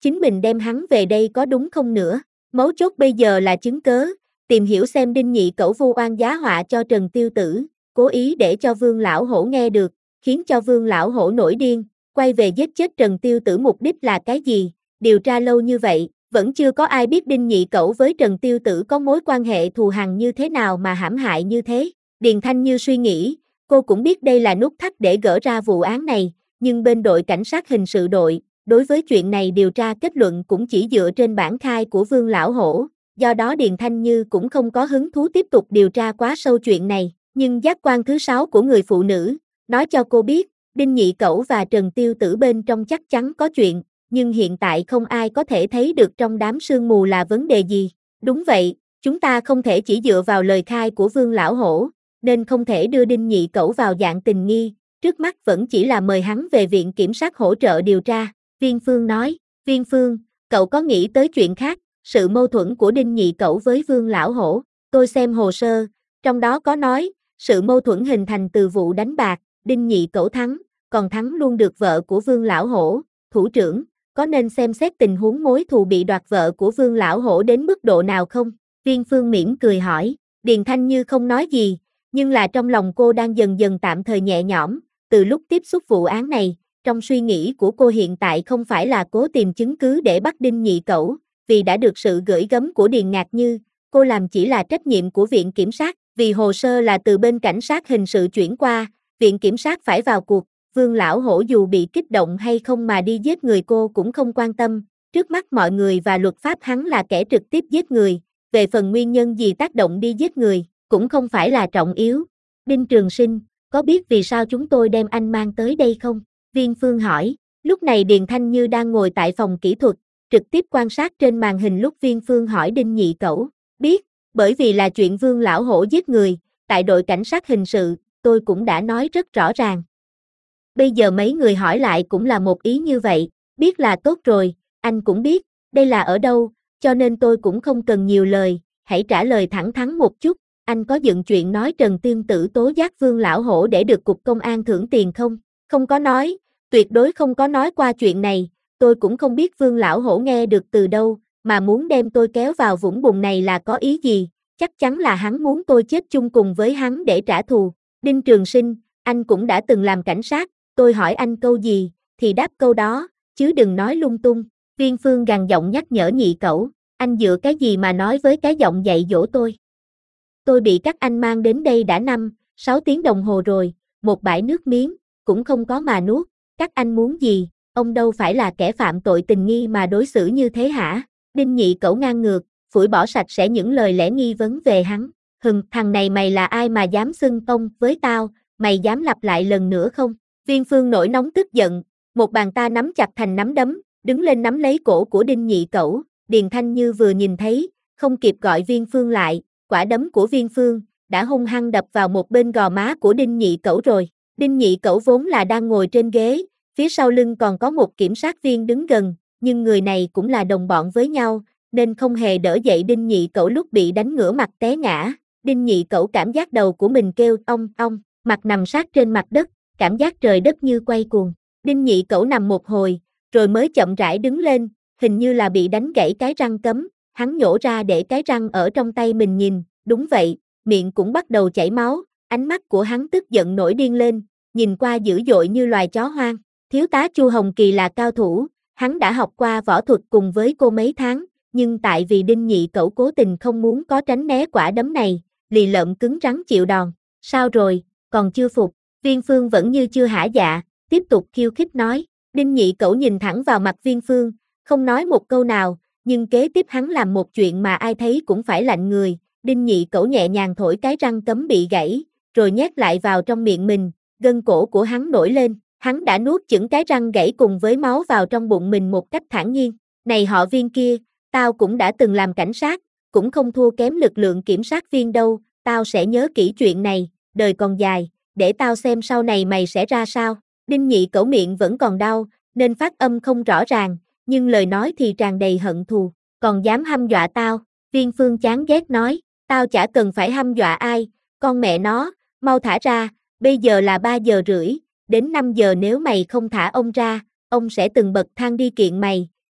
chính mình đem hắn về đây có đúng không nữa? Mấu chốt bây giờ là chứng cớ, tìm hiểu xem Đinh Nhị Cẩu vu oan giá họa cho Trần Tiêu Tử, cố ý để cho Vương Lão Hổ nghe được, khiến cho Vương Lão Hổ nổi điên, quay về giết chết Trần Tiêu Tử mục đích là cái gì? Điều tra lâu như vậy, vẫn chưa có ai biết Đinh Nhị Cẩu với Trần Tiêu Tử có mối quan hệ thù hằn như thế nào mà hãm hại như thế. Điền Thanh Như suy nghĩ, cô cũng biết đây là nút thắt để gỡ ra vụ án này, nhưng bên đội cảnh sát hình sự đội, đối với chuyện này điều tra kết luận cũng chỉ dựa trên bản khai của Vương Lão Hổ, do đó Điền Thanh Như cũng không có hứng thú tiếp tục điều tra quá sâu chuyện này, nhưng giác quan thứ 6 của người phụ nữ, nói cho cô biết, Đinh Nhị Cẩu và Trần Tiêu Tử bên trong chắc chắn có chuyện, nhưng hiện tại không ai có thể thấy được trong đám sương mù là vấn đề gì. Đúng vậy, chúng ta không thể chỉ dựa vào lời khai của Vương Lão Hổ, nên không thể đưa Đinh Nhị Cẩu vào dạng tình nghi, trước mắt vẫn chỉ là mời hắn về viện kiểm sát hỗ trợ điều tra. Viên Phương nói, Viên Phương, cậu có nghĩ tới chuyện khác, sự mâu thuẫn của Đinh Nhị Cẩu với Vương Lão Hổ, tôi xem hồ sơ, trong đó có nói, sự mâu thuẫn hình thành từ vụ đánh bạc, Đinh Nhị Cẩu thắng, còn thắng luôn được vợ của Vương Lão Hổ, thủ trưởng, có nên xem xét tình huống mối thù bị đoạt vợ của Vương Lão Hổ đến mức độ nào không? Viên Phương mỉm cười hỏi, Điền Thanh Như không nói gì, nhưng là trong lòng cô đang dần dần tạm thời nhẹ nhõm, từ lúc tiếp xúc vụ án này, trong suy nghĩ của cô hiện tại không phải là cố tìm chứng cứ để bắt Đinh Nhị Cẩu, vì đã được sự gửi gắm của Điền Ngạc Như, cô làm chỉ là trách nhiệm của viện kiểm sát, vì hồ sơ là từ bên cảnh sát hình sự chuyển qua, viện kiểm sát phải vào cuộc, Vương Lão Hổ dù bị kích động hay không mà đi giết người cô cũng không quan tâm, trước mắt mọi người và luật pháp hắn là kẻ trực tiếp giết người, về phần nguyên nhân gì tác động đi giết người, cũng không phải là trọng yếu. Đinh Trường Sinh, có biết vì sao chúng tôi đem anh mang tới đây không? Viên Phương hỏi, lúc này Điền Thanh Như đang ngồi tại phòng kỹ thuật, trực tiếp quan sát trên màn hình lúc Viên Phương hỏi Đinh Nhị Cẩu, biết, bởi vì là chuyện Vương Lão Hổ giết người, tại đội cảnh sát hình sự, tôi cũng đã nói rất rõ ràng. Bây giờ mấy người hỏi lại cũng là một ý như vậy, biết là tốt rồi, anh cũng biết, đây là ở đâu, cho nên tôi cũng không cần nhiều lời, hãy trả lời thẳng thắn một chút, anh có dựng chuyện nói Trần Tiên Tử tố giác Vương Lão Hổ để được cục công an thưởng tiền không? Không có nói, tuyệt đối không có nói qua chuyện này, tôi cũng không biết Vương Lão Hổ nghe được từ đâu, mà muốn đem tôi kéo vào vũng bùn này là có ý gì, chắc chắn là hắn muốn tôi chết chung cùng với hắn để trả thù. Đinh Trường Sinh, anh cũng đã từng làm cảnh sát, tôi hỏi anh câu gì, thì đáp câu đó, chứ đừng nói lung tung. Viên Phương gằn giọng nhắc nhở Nhị Cẩu, anh dựa cái gì mà nói với cái giọng dạy dỗ tôi? Tôi bị các anh mang đến đây đã 5-6 tiếng đồng hồ rồi, một bãi nước miếng, cũng không có mà nuốt, các anh muốn gì, ông đâu phải là kẻ phạm tội tình nghi mà đối xử như thế hả? Đinh Nhị Cẩu ngang ngược, phủi bỏ sạch sẽ những lời lẽ nghi vấn về hắn, thằng này mày là ai mà dám xưng ông với tao, mày dám lặp lại lần nữa không? Viên Phương nổi nóng tức giận, một bàn ta nắm chặt thành nắm đấm, đứng lên nắm lấy cổ của Đinh Nhị Cẩu, Điền Thanh Như vừa nhìn thấy, không kịp gọi Viên Phương lại, quả đấm của Viên Phương đã hung hăng đập vào một bên gò má của Đinh Nhị Cẩu rồi. Đinh Nhị Cẩu vốn là đang ngồi trên ghế, phía sau lưng còn có một kiểm sát viên đứng gần, nhưng người này cũng là đồng bọn với nhau, nên không hề đỡ dậy Đinh Nhị Cẩu lúc bị đánh ngửa mặt té ngã. Đinh Nhị Cẩu cảm giác đầu của mình kêu ong ong, mặt nằm sát trên mặt đất, cảm giác trời đất như quay cuồng. Đinh Nhị Cẩu nằm một hồi, rồi mới chậm rãi đứng lên, hình như là bị đánh gãy cái răng cấm, hắn nhổ ra để cái răng ở trong tay mình nhìn, đúng vậy, miệng cũng bắt đầu chảy máu, ánh mắt của hắn tức giận nổi điên lên, nhìn qua dữ dội như loài chó hoang. Thiếu tá Chu Hồng Kỳ là cao thủ, hắn đã học qua võ thuật cùng với cô mấy tháng, nhưng tại vì Đinh Nhị Cẩu cố tình không muốn có tránh né quả đấm này, lì lợm cứng rắn chịu đòn. Sao rồi, còn chưa phục? Viên Phương vẫn như chưa hả dạ, tiếp tục khiêu khích nói. Đinh Nhị Cẩu nhìn thẳng vào mặt Viên Phương, không nói một câu nào, nhưng kế tiếp hắn làm một chuyện mà ai thấy cũng phải lạnh người. Đinh Nhị Cẩu nhẹ nhàng thổi cái răng cấm bị gãy, rồi nhét lại vào trong miệng mình, gân cổ của hắn nổi lên, hắn đã nuốt chửng cái răng gãy cùng với máu vào trong bụng mình một cách thản nhiên. Này họ Viên kia, tao cũng đã từng làm cảnh sát, cũng không thua kém lực lượng kiểm sát viên đâu, tao sẽ nhớ kỹ chuyện này, đời còn dài, để tao xem sau này mày sẽ ra sao. Đinh Nhị Cẩu miệng vẫn còn đau, nên phát âm không rõ ràng, nhưng lời nói thì tràn đầy hận thù, còn dám hăm dọa tao. Viên Phương chán ghét nói, tao chả cần phải hăm dọa ai, con mẹ nó, mau thả ra, bây giờ là 3 giờ rưỡi, đến 5 giờ nếu mày không thả ông ra, ông sẽ từng bậc thang đi kiện mày,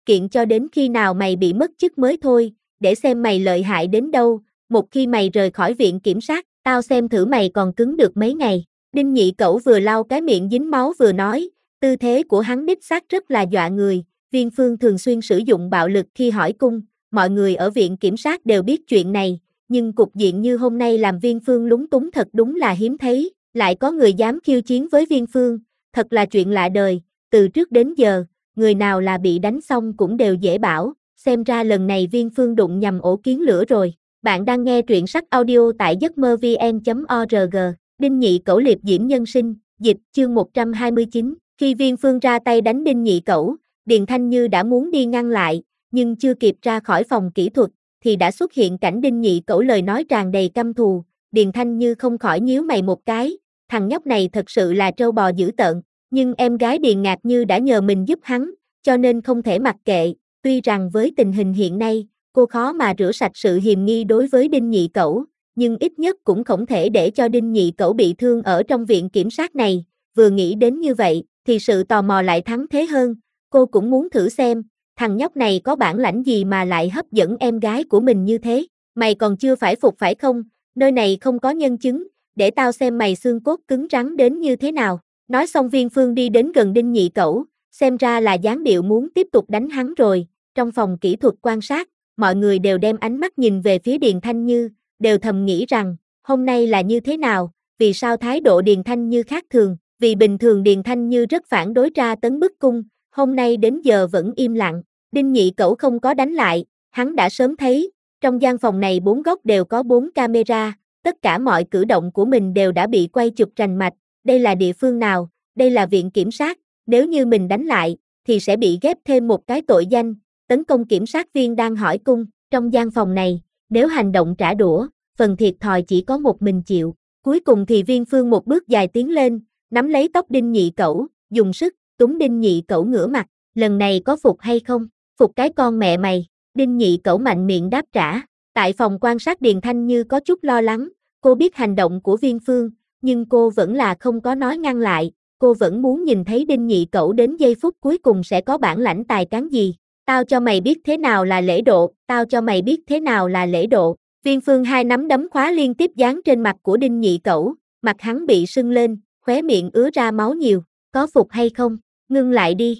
kiện cho đến khi nào mày bị mất chức mới thôi, để xem mày lợi hại đến đâu, một khi mày rời khỏi viện kiểm sát, tao xem thử mày còn cứng được mấy ngày. Đinh Nhị Cẩu vừa lau cái miệng dính máu vừa nói, tư thế của hắn đích xác rất là dọa người, Viên Phương thường xuyên sử dụng bạo lực khi hỏi cung, mọi người ở viện kiểm sát đều biết chuyện này, nhưng cục diện như hôm nay làm Viên Phương lúng túng thật đúng là hiếm thấy, lại có người dám khiêu chiến với Viên Phương, thật là chuyện lạ đời, từ trước đến giờ, người nào là bị đánh xong cũng đều dễ bảo, xem ra lần này Viên Phương đụng nhầm ổ kiến lửa rồi. Bạn đang nghe truyện sách audio tại giấc mơ vn.org, Đinh Nhị Cẩu liệp diễm nhân sinh, dịch, chương 129, khi Viên Phương ra tay đánh Đinh Nhị Cẩu, Điền Thanh Như đã muốn đi ngăn lại, nhưng chưa kịp ra khỏi phòng kỹ thuật, thì đã xuất hiện cảnh Đinh Nhị Cẩu lời nói tràn đầy căm thù, Điền Thanh Như không khỏi nhíu mày một cái, thằng nhóc này thật sự là trâu bò dữ tợn, nhưng em gái Điền Ngạc Như đã nhờ mình giúp hắn, cho nên không thể mặc kệ, tuy rằng với tình hình hiện nay, cô khó mà rửa sạch sự hiềm nghi đối với Đinh Nhị Cẩu, nhưng ít nhất cũng không thể để cho Đinh Nhị Cẩu bị thương ở trong viện kiểm sát này, vừa nghĩ đến như vậy, thì sự tò mò lại thắng thế hơn, cô cũng muốn thử xem, thằng nhóc này có bản lãnh gì mà lại hấp dẫn em gái của mình như thế, mày còn chưa phải phục phải không, nơi này không có nhân chứng, để tao xem mày xương cốt cứng rắn đến như thế nào, nói xong Viên Phương đi đến gần Đinh Nhị Cẩu, xem ra là dáng điệu muốn tiếp tục đánh hắn rồi, trong phòng kỹ thuật quan sát, mọi người đều đem ánh mắt nhìn về phía Điền Thanh Như, đều thầm nghĩ rằng, hôm nay là như thế nào, vì sao thái độ Điền Thanh Như khác thường, vì bình thường Điền Thanh Như rất phản đối tra tấn bức cung, hôm nay đến giờ vẫn im lặng, Đinh Nhị Cẩu không có đánh lại, hắn đã sớm thấy, trong gian phòng này 4 góc đều có 4 camera, tất cả mọi cử động của mình đều đã bị quay chụp rành mạch, đây là địa phương nào, đây là viện kiểm sát, nếu như mình đánh lại, thì sẽ bị ghép thêm một cái tội danh, tấn công kiểm sát viên đang hỏi cung, trong gian phòng này, nếu hành động trả đũa, phần thiệt thòi chỉ có một mình chịu, cuối cùng thì Viên Phương một bước dài tiến lên, nắm lấy tóc Đinh Nhị Cẩu, dùng sức, túm Đinh Nhị Cẩu ngửa mặt, lần này có phục hay không, phục cái con mẹ mày, Đinh Nhị Cẩu mạnh miệng đáp trả, tại phòng quan sát Điền Thanh Như có chút lo lắng, cô biết hành động của Viên Phương, nhưng cô vẫn là không có nói ngăn lại, cô vẫn muốn nhìn thấy Đinh Nhị Cẩu đến giây phút cuối cùng sẽ có bản lãnh tài cán gì. Tao cho mày biết thế nào là lễ độ, tao cho mày biết thế nào là lễ độ. Viên Phương hai nắm đấm khóa liên tiếp dán trên mặt của Đinh Nhị Cẩu, mặt hắn bị sưng lên, khóe miệng ứa ra máu nhiều, có phục hay không, ngưng lại đi.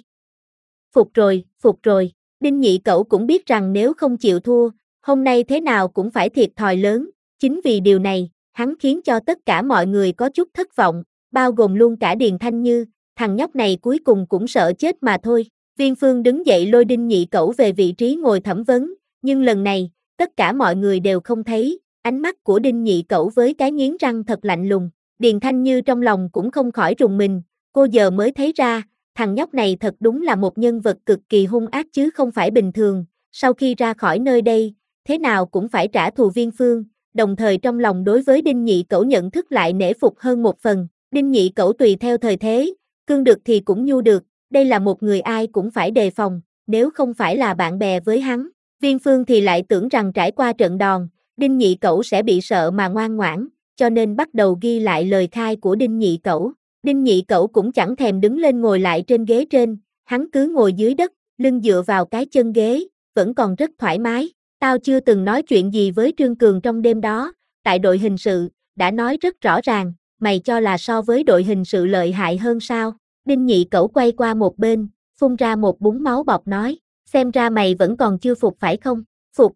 Phục rồi, Đinh Nhị Cẩu cũng biết rằng nếu không chịu thua, hôm nay thế nào cũng phải thiệt thòi lớn, chính vì điều này, hắn khiến cho tất cả mọi người có chút thất vọng, bao gồm luôn cả Điền Thanh Như, thằng nhóc này cuối cùng cũng sợ chết mà thôi. Viên Phương đứng dậy lôi Đinh Nhị Cẩu về vị trí ngồi thẩm vấn, nhưng lần này, tất cả mọi người đều không thấy, ánh mắt của Đinh Nhị Cẩu với cái nghiến răng thật lạnh lùng, Điền Thanh Như trong lòng cũng không khỏi rùng mình, cô giờ mới thấy ra, thằng nhóc này thật đúng là một nhân vật cực kỳ hung ác chứ không phải bình thường, sau khi ra khỏi nơi đây, thế nào cũng phải trả thù Viên Phương, đồng thời trong lòng đối với Đinh Nhị Cẩu nhận thức lại nể phục hơn một phần, Đinh Nhị Cẩu tùy theo thời thế, cương được thì cũng nhu được, đây là một người ai cũng phải đề phòng, nếu không phải là bạn bè với hắn, Viên Phương thì lại tưởng rằng trải qua trận đòn, Đinh Nhị Cẩu sẽ bị sợ mà ngoan ngoãn, cho nên bắt đầu ghi lại lời khai của Đinh Nhị Cẩu. Đinh Nhị Cẩu cũng chẳng thèm đứng lên ngồi lại trên ghế trên, hắn cứ ngồi dưới đất, lưng dựa vào cái chân ghế, vẫn còn rất thoải mái. Tao chưa từng nói chuyện gì với Trương Cường trong đêm đó, tại đội hình sự, đã nói rất rõ ràng, mày cho là so với đội hình sự lợi hại hơn sao? Đinh Nhị Cẩu quay qua một bên, phun ra một búng máu bọt nói, xem ra mày vẫn còn chưa phục phải không? Phục.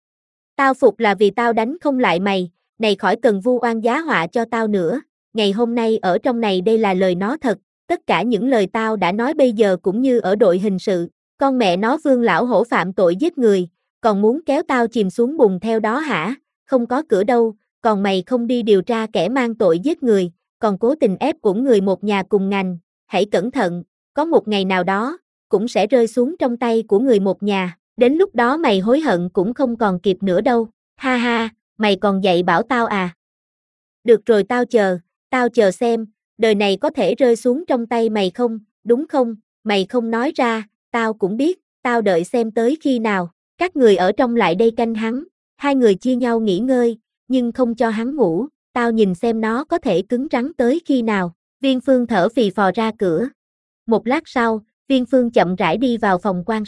Tao phục là vì tao đánh không lại mày, này khỏi cần vu oan giá họa cho tao nữa, ngày hôm nay ở trong này đây là lời nó thật, tất cả những lời tao đã nói bây giờ cũng như ở đội hình sự, con mẹ nó Vương lão hổ phạm tội giết người, còn muốn kéo tao chìm xuống bùn theo đó hả, không có cửa đâu, còn mày không đi điều tra kẻ mang tội giết người, còn cố tình ép uổng người một nhà cùng ngành, hãy cẩn thận, có một ngày nào đó, cũng sẽ rơi xuống trong tay của người một nhà, đến lúc đó mày hối hận cũng không còn kịp nữa đâu, ha ha, mày còn dạy bảo tao à? Được rồi tao chờ xem, đời này có thể rơi xuống trong tay mày không, đúng không, mày không nói ra, tao cũng biết, tao đợi xem tới khi nào, các người ở trong lại đây canh hắn, hai người chia nhau nghỉ ngơi, nhưng không cho hắn ngủ, tao nhìn xem nó có thể cứng rắn tới khi nào, Viên Phương thở phì phò ra cửa. Một lát sau, Viên Phương chậm rãi đi vào phòng quan sát,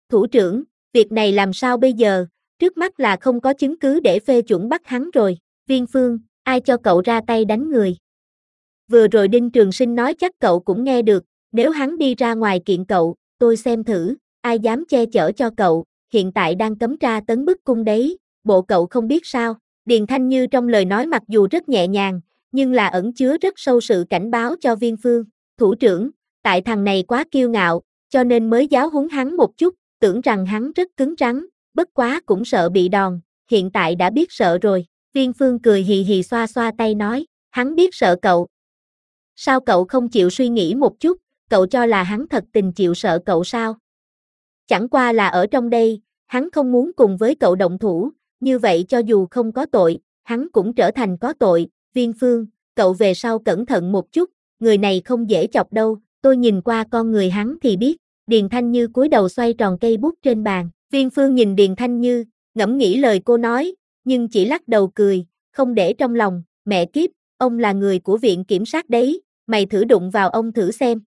Thủ trưởng, việc này làm sao bây giờ, trước mắt là không có chứng cứ để phê chuẩn bắt hắn rồi. Viên Phương, ai cho cậu ra tay đánh người? Vừa rồi Đinh Trường Sinh nói chắc cậu cũng nghe được, nếu hắn đi ra ngoài kiện cậu, tôi xem thử, ai dám che chở cho cậu, hiện tại đang cấm tra tấn bức cung đấy, bộ cậu không biết sao. Điền Thanh Như trong lời nói mặc dù rất nhẹ nhàng, nhưng là ẩn chứa rất sâu sự cảnh báo cho Viên Phương. Thủ trưởng, tại thằng này quá kiêu ngạo, cho nên mới giáo huấn hắn một chút, tưởng rằng hắn rất cứng rắn, bất quá cũng sợ bị đòn, hiện tại đã biết sợ rồi. Viên Phương cười hì hì xoa xoa tay nói, hắn biết sợ cậu. Sao cậu không chịu suy nghĩ một chút, cậu cho là hắn thật tình chịu sợ cậu sao? Chẳng qua là ở trong đây, hắn không muốn cùng với cậu động thủ, như vậy cho dù không có tội, hắn cũng trở thành có tội. Viên Phương, cậu về sau cẩn thận một chút, người này không dễ chọc đâu, tôi nhìn qua con người hắn thì biết. Điền Thanh Như cúi đầu xoay tròn cây bút trên bàn. Viên Phương nhìn Điền Thanh Như, ngẫm nghĩ lời cô nói, nhưng chỉ lắc đầu cười, không để trong lòng. Mẹ kiếp, ông là người của viện kiểm sát đấy, mày thử đụng vào ông thử xem.